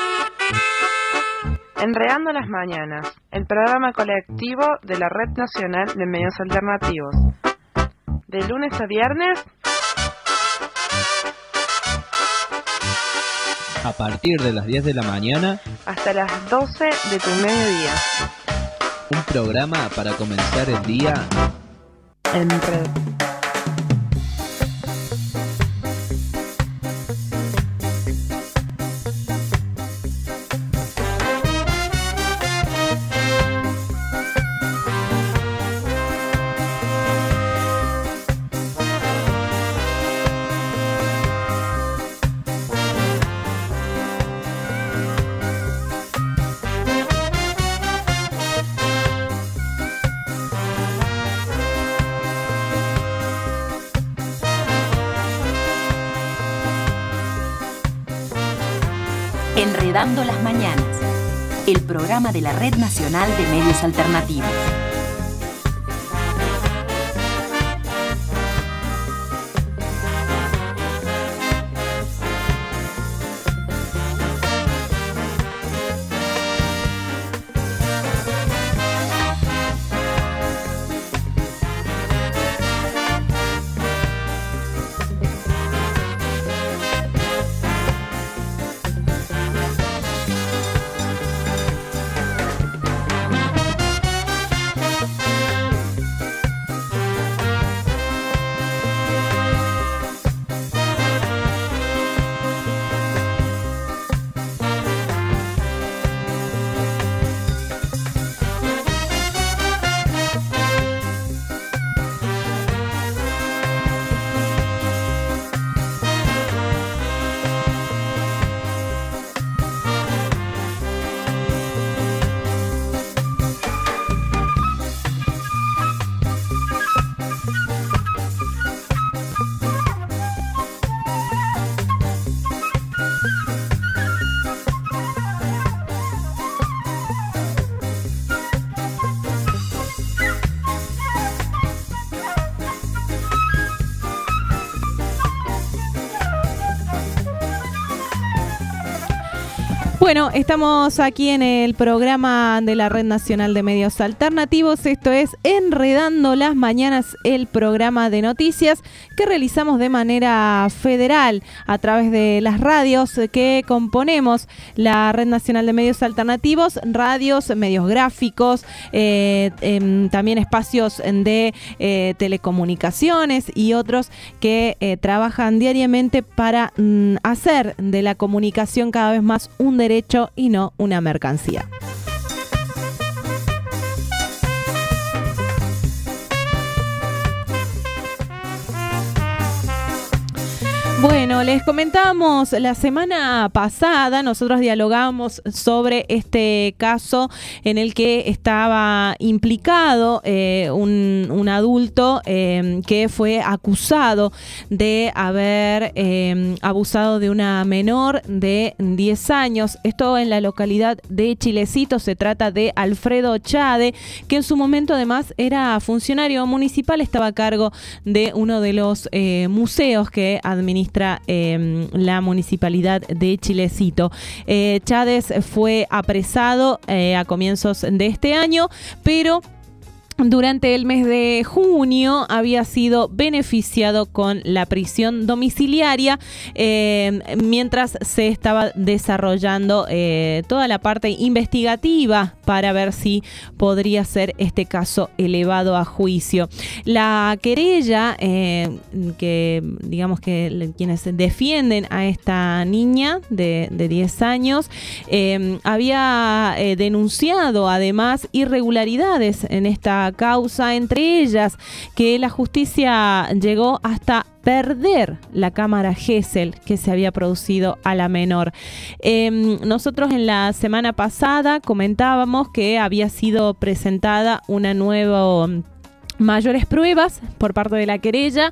Enredando las Mañanas, el programa colectivo de la Red Nacional de Medios Alternativos. De lunes a viernes A partir de las diez de la mañana, hasta las doce de tu mediodía. Un programa para comenzar el día en red. Enredando las Mañanas, el programa de la Red Nacional de Medios Alternativos. Bueno, estamos aquí en el programa de la Red Nacional de Medios Alternativos. Esto es Enredando las Mañanas, el programa de noticias que realizamos de manera federal a través de las radios que componemos la Red Nacional de Medios Alternativos, radios, medios gráficos, eh, eh, también espacios de eh, telecomunicaciones y otros que eh, trabajan diariamente para mm, hacer de la comunicación cada vez más un derecho y no una mercancía. Bueno, les comentábamos la semana pasada, nosotros dialogamos sobre este caso en el que estaba implicado eh, un, un adulto eh, que fue acusado de haber eh, abusado de una menor de diez años. Esto en la localidad de Chilecito. Se trata de Alfredo Chade, que en su momento además era funcionario municipal, estaba a cargo de uno de los eh, museos que administra Eh, la municipalidad de Chilecito. Eh, Chávez fue apresado eh, a comienzos de este año, pero durante el mes de junio había sido beneficiado con la prisión domiciliaria eh, mientras se estaba desarrollando eh, toda la parte investigativa para ver si podría ser este caso elevado a juicio. La querella eh, que digamos que quienes defienden a esta niña de, de diez años eh, había eh, denunciado además irregularidades en esta causa, entre ellas que la justicia llegó hasta perder la cámara Gesell que se había producido a la menor. Eh, nosotros en la semana pasada comentábamos que había sido presentada una nueva mayores pruebas por parte de la querella.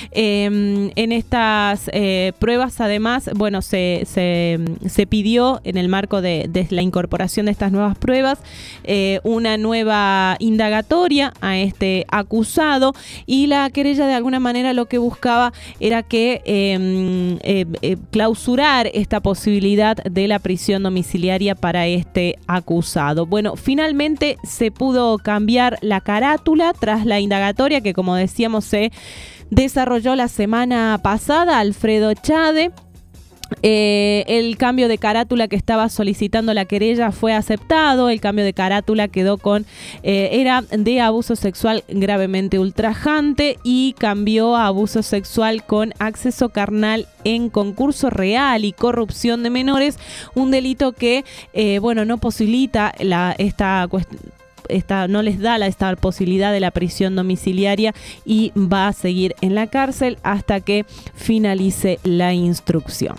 Eh, en estas eh, pruebas, además, bueno, se, se, se pidió en el marco de, de la incorporación de estas nuevas pruebas eh, una nueva indagatoria a este acusado, y la querella de alguna manera lo que buscaba era que eh, eh, eh, clausurar esta posibilidad de la prisión domiciliaria para este acusado. Bueno, finalmente se pudo cambiar la carátula tras la indagatoria que, como decíamos, se desarrolló la semana pasada. Alfredo Chade Eh, el cambio de carátula que estaba solicitando la querella fue aceptado. El cambio de carátula quedó con eh, era de abuso sexual gravemente ultrajante y cambió a abuso sexual con acceso carnal en concurso real y corrupción de menores, un delito que eh, bueno no posibilita la esta cuestión. Esta, no les da la, esta posibilidad de la prisión domiciliaria y va a seguir en la cárcel hasta que finalice la instrucción.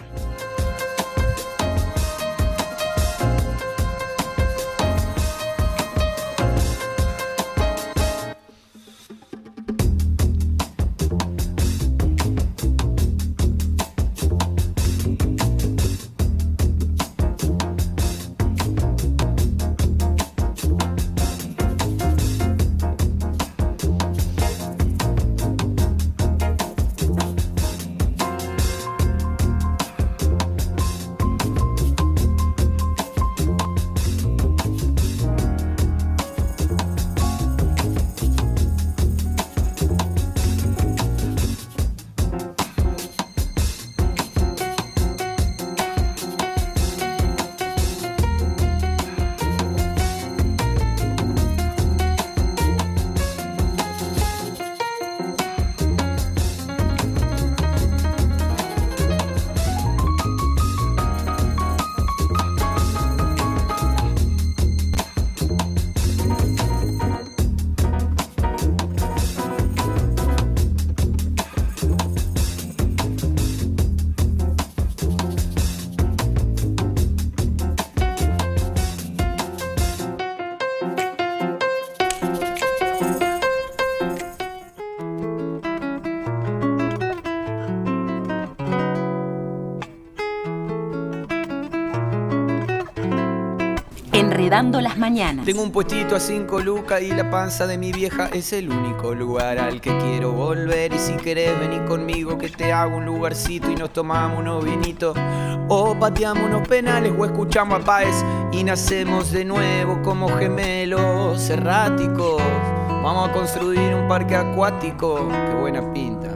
Enredando las mañanas. Tengo un puestito a cinco lucas y la panza de mi vieja es el único lugar al que quiero volver. Y si querés venir conmigo que te hago un lugarcito y nos tomamos unos vinitos, o pateamos unos penales o escuchamos a Páez y nacemos de nuevo como gemelos erráticos. Vamos a construir un parque acuático, qué buena pinta.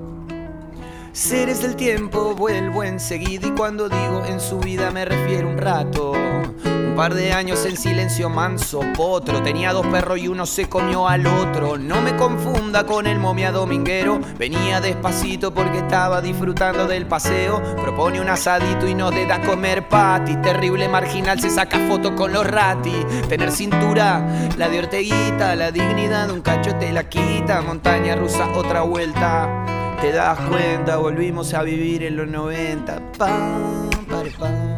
Seres del tiempo, vuelvo enseguida y cuando digo en su vida me refiero un rato. Un par de años en silencio manso, potro. Tenía dos perros y uno se comió al otro. No me confunda con el momia dominguero. Venía despacito porque estaba disfrutando del paseo. Propone un asadito y nos da a comer pati. Terrible marginal se saca fotos con los ratis. Tener cintura, la de Orteguita. La dignidad de un cacho te la quita. Montaña rusa, otra vuelta. Te das cuenta, volvimos a vivir en los noventa. Pam, pare, pam.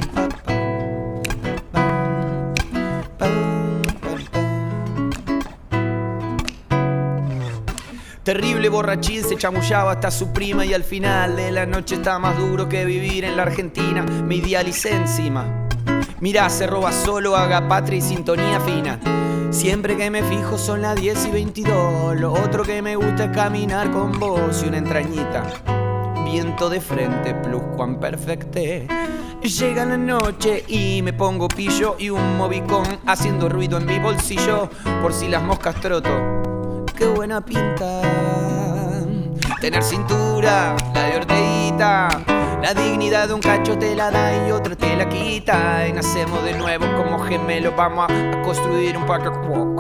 Terrible borrachín se chamullaba hasta su prima y al final de la noche está más duro que vivir en la Argentina. Me idealicé encima. Mirá, se roba solo, haga patria y sintonía fina. Siempre que me fijo son las diez y veintidós. Lo otro que me gusta es caminar con vos y una entrañita. Viento de frente, plus cuan perfecte. Llega la noche y me pongo pillo y un movicón haciendo ruido en mi bolsillo. Por si las moscas troto. Qué buena pinta. Tener cintura, la de Orteguita. La dignidad de un cacho te la da y otro te la quita. Y nacemos de nuevo como gemelos. Vamos a, a construir un parque.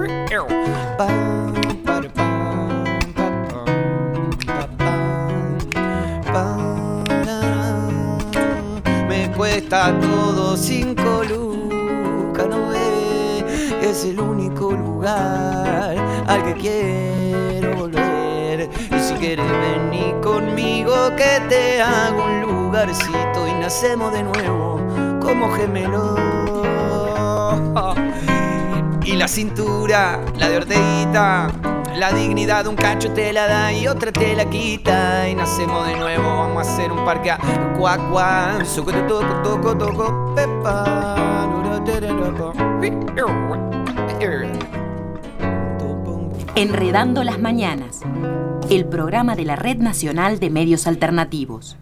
Me cuesta todo cinco lucas, no ve. Es el único lugar al que quiero volver. Y si quieres venir conmigo que te hago un lugarcito y nacemos de nuevo como gemelos. Y la cintura, la de Orteguita. La dignidad de un cacho te la da y otra te la quita. Y nacemos de nuevo, vamos a hacer un parque a cuac cuac. Soco te toco, toco, toco, pepa. Enredando las mañanas. El programa de la Red Nacional de Medios Alternativos.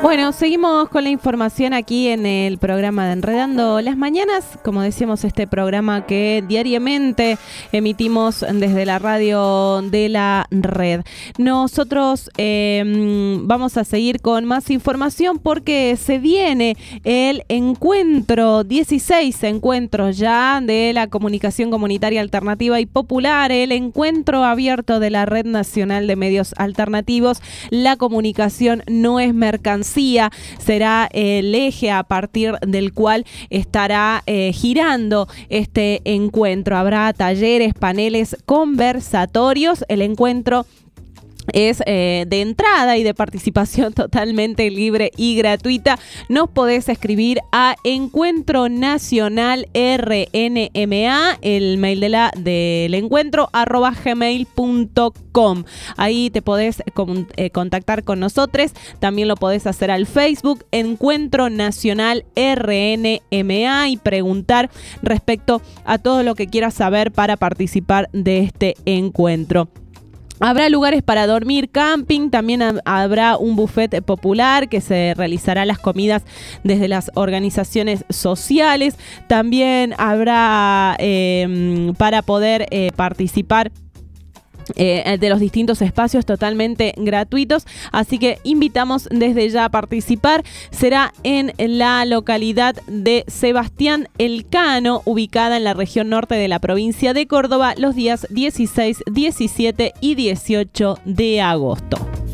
Bueno, seguimos con la información aquí en el programa de Enredando las Mañanas. Como decíamos, este programa que diariamente emitimos desde la radio de la red. Nosotros eh, vamos a seguir con más información porque se viene el encuentro, dieciséis encuentros ya de la comunicación comunitaria alternativa y popular, el encuentro abierto de la Red Nacional de Medios Alternativos. La comunicación no es mercancía. Será el eje a partir del cual estará eh, girando este encuentro. Habrá talleres, paneles, conversatorios. El encuentro es eh, de entrada y de participación totalmente libre y gratuita. Nos podés escribir a Encuentro Nacional R N M A, el mail de la, del encuentro, arroba gmail punto com. Ahí te podés con, eh, contactar con nosotros. También lo podés hacer al Facebook, Encuentro Nacional R N M A, y preguntar respecto a todo lo que quieras saber para participar de este encuentro. Habrá lugares para dormir, camping, también ha- habrá un buffet popular que se realizará las comidas desde las organizaciones sociales. También habrá eh, para poder eh, participar Eh, de los distintos espacios totalmente gratuitos, así que invitamos desde ya a participar. Será en la localidad de Sebastián Elcano, ubicada en la región norte de la provincia de Córdoba, los días dieciséis, diecisiete y dieciocho de agosto.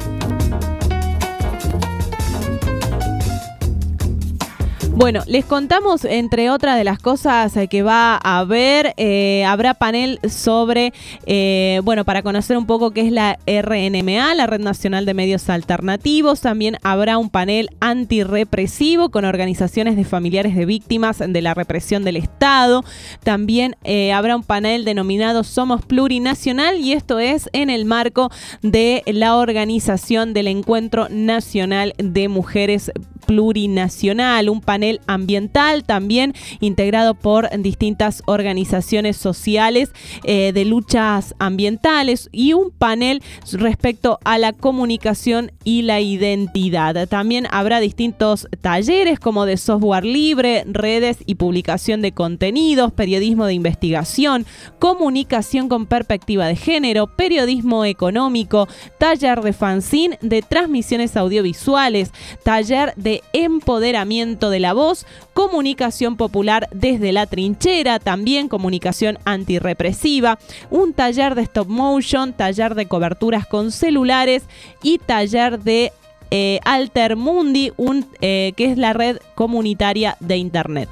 Bueno, les contamos, entre otras de las cosas eh, que va a haber, eh, habrá panel sobre, eh, bueno, para conocer un poco qué es la R N M A, la Red Nacional de Medios Alternativos. También habrá un panel antirrepresivo con organizaciones de familiares de víctimas de la represión del Estado. También eh, habrá un panel denominado Somos Plurinacional, y esto es en el marco de la organización del Encuentro Nacional de Mujeres Plurinacional, un panel ambiental también integrado por distintas organizaciones sociales eh, de luchas ambientales, y un panel respecto a la comunicación y la identidad. También habrá distintos talleres como de software libre, redes y publicación de contenidos, periodismo de investigación, comunicación con perspectiva de género, periodismo económico, taller de fanzine, de transmisiones audiovisuales, taller de empoderamiento de la voz, comunicación popular desde la trinchera, también comunicación antirrepresiva, un taller de stop motion, taller de coberturas con celulares y taller de eh, Altermundi, un, eh, que es la red comunitaria de internet.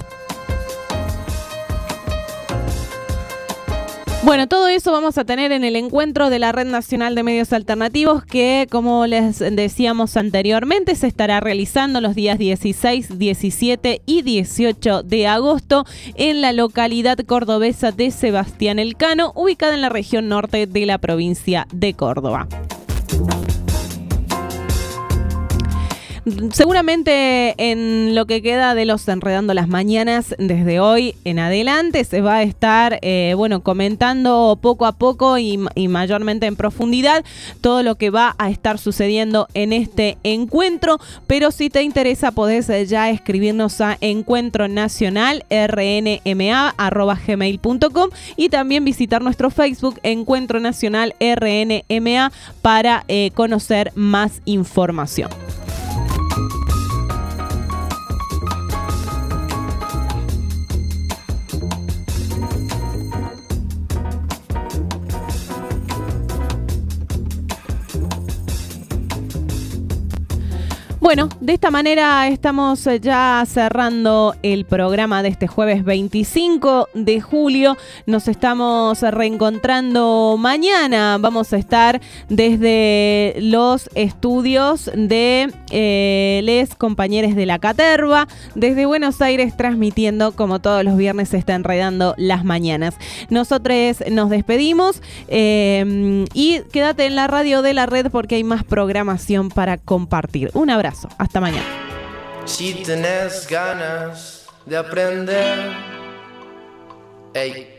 Bueno, todo eso vamos a tener en el encuentro de la Red Nacional de Medios Alternativos, que, como les decíamos anteriormente, se estará realizando los días dieciséis, diecisiete y dieciocho de agosto en la localidad cordobesa de Sebastián Elcano, ubicada en la región norte de la provincia de Córdoba. Seguramente en lo que queda de los Enredando las Mañanas, desde hoy en adelante, se va a estar eh, bueno, comentando poco a poco y, y mayormente en profundidad todo lo que va a estar sucediendo en este encuentro. Pero si te interesa, podés ya escribirnos a encuentro nacional r n m a arroba gmail punto com, y también visitar nuestro Facebook Encuentro Nacional R N M A para eh, conocer más información. Bueno, de esta manera estamos ya cerrando el programa de este jueves veinticinco de julio. Nos estamos reencontrando mañana. Vamos a estar desde los estudios de eh, les compañeros de la Caterva, desde Buenos Aires, transmitiendo como todos los viernes se está Enredando las Mañanas. Nosotros nos despedimos eh, y quédate en la radio de la red porque hay más programación para compartir. Un abrazo. Hasta mañana. Si tenés ganas de aprender, ey,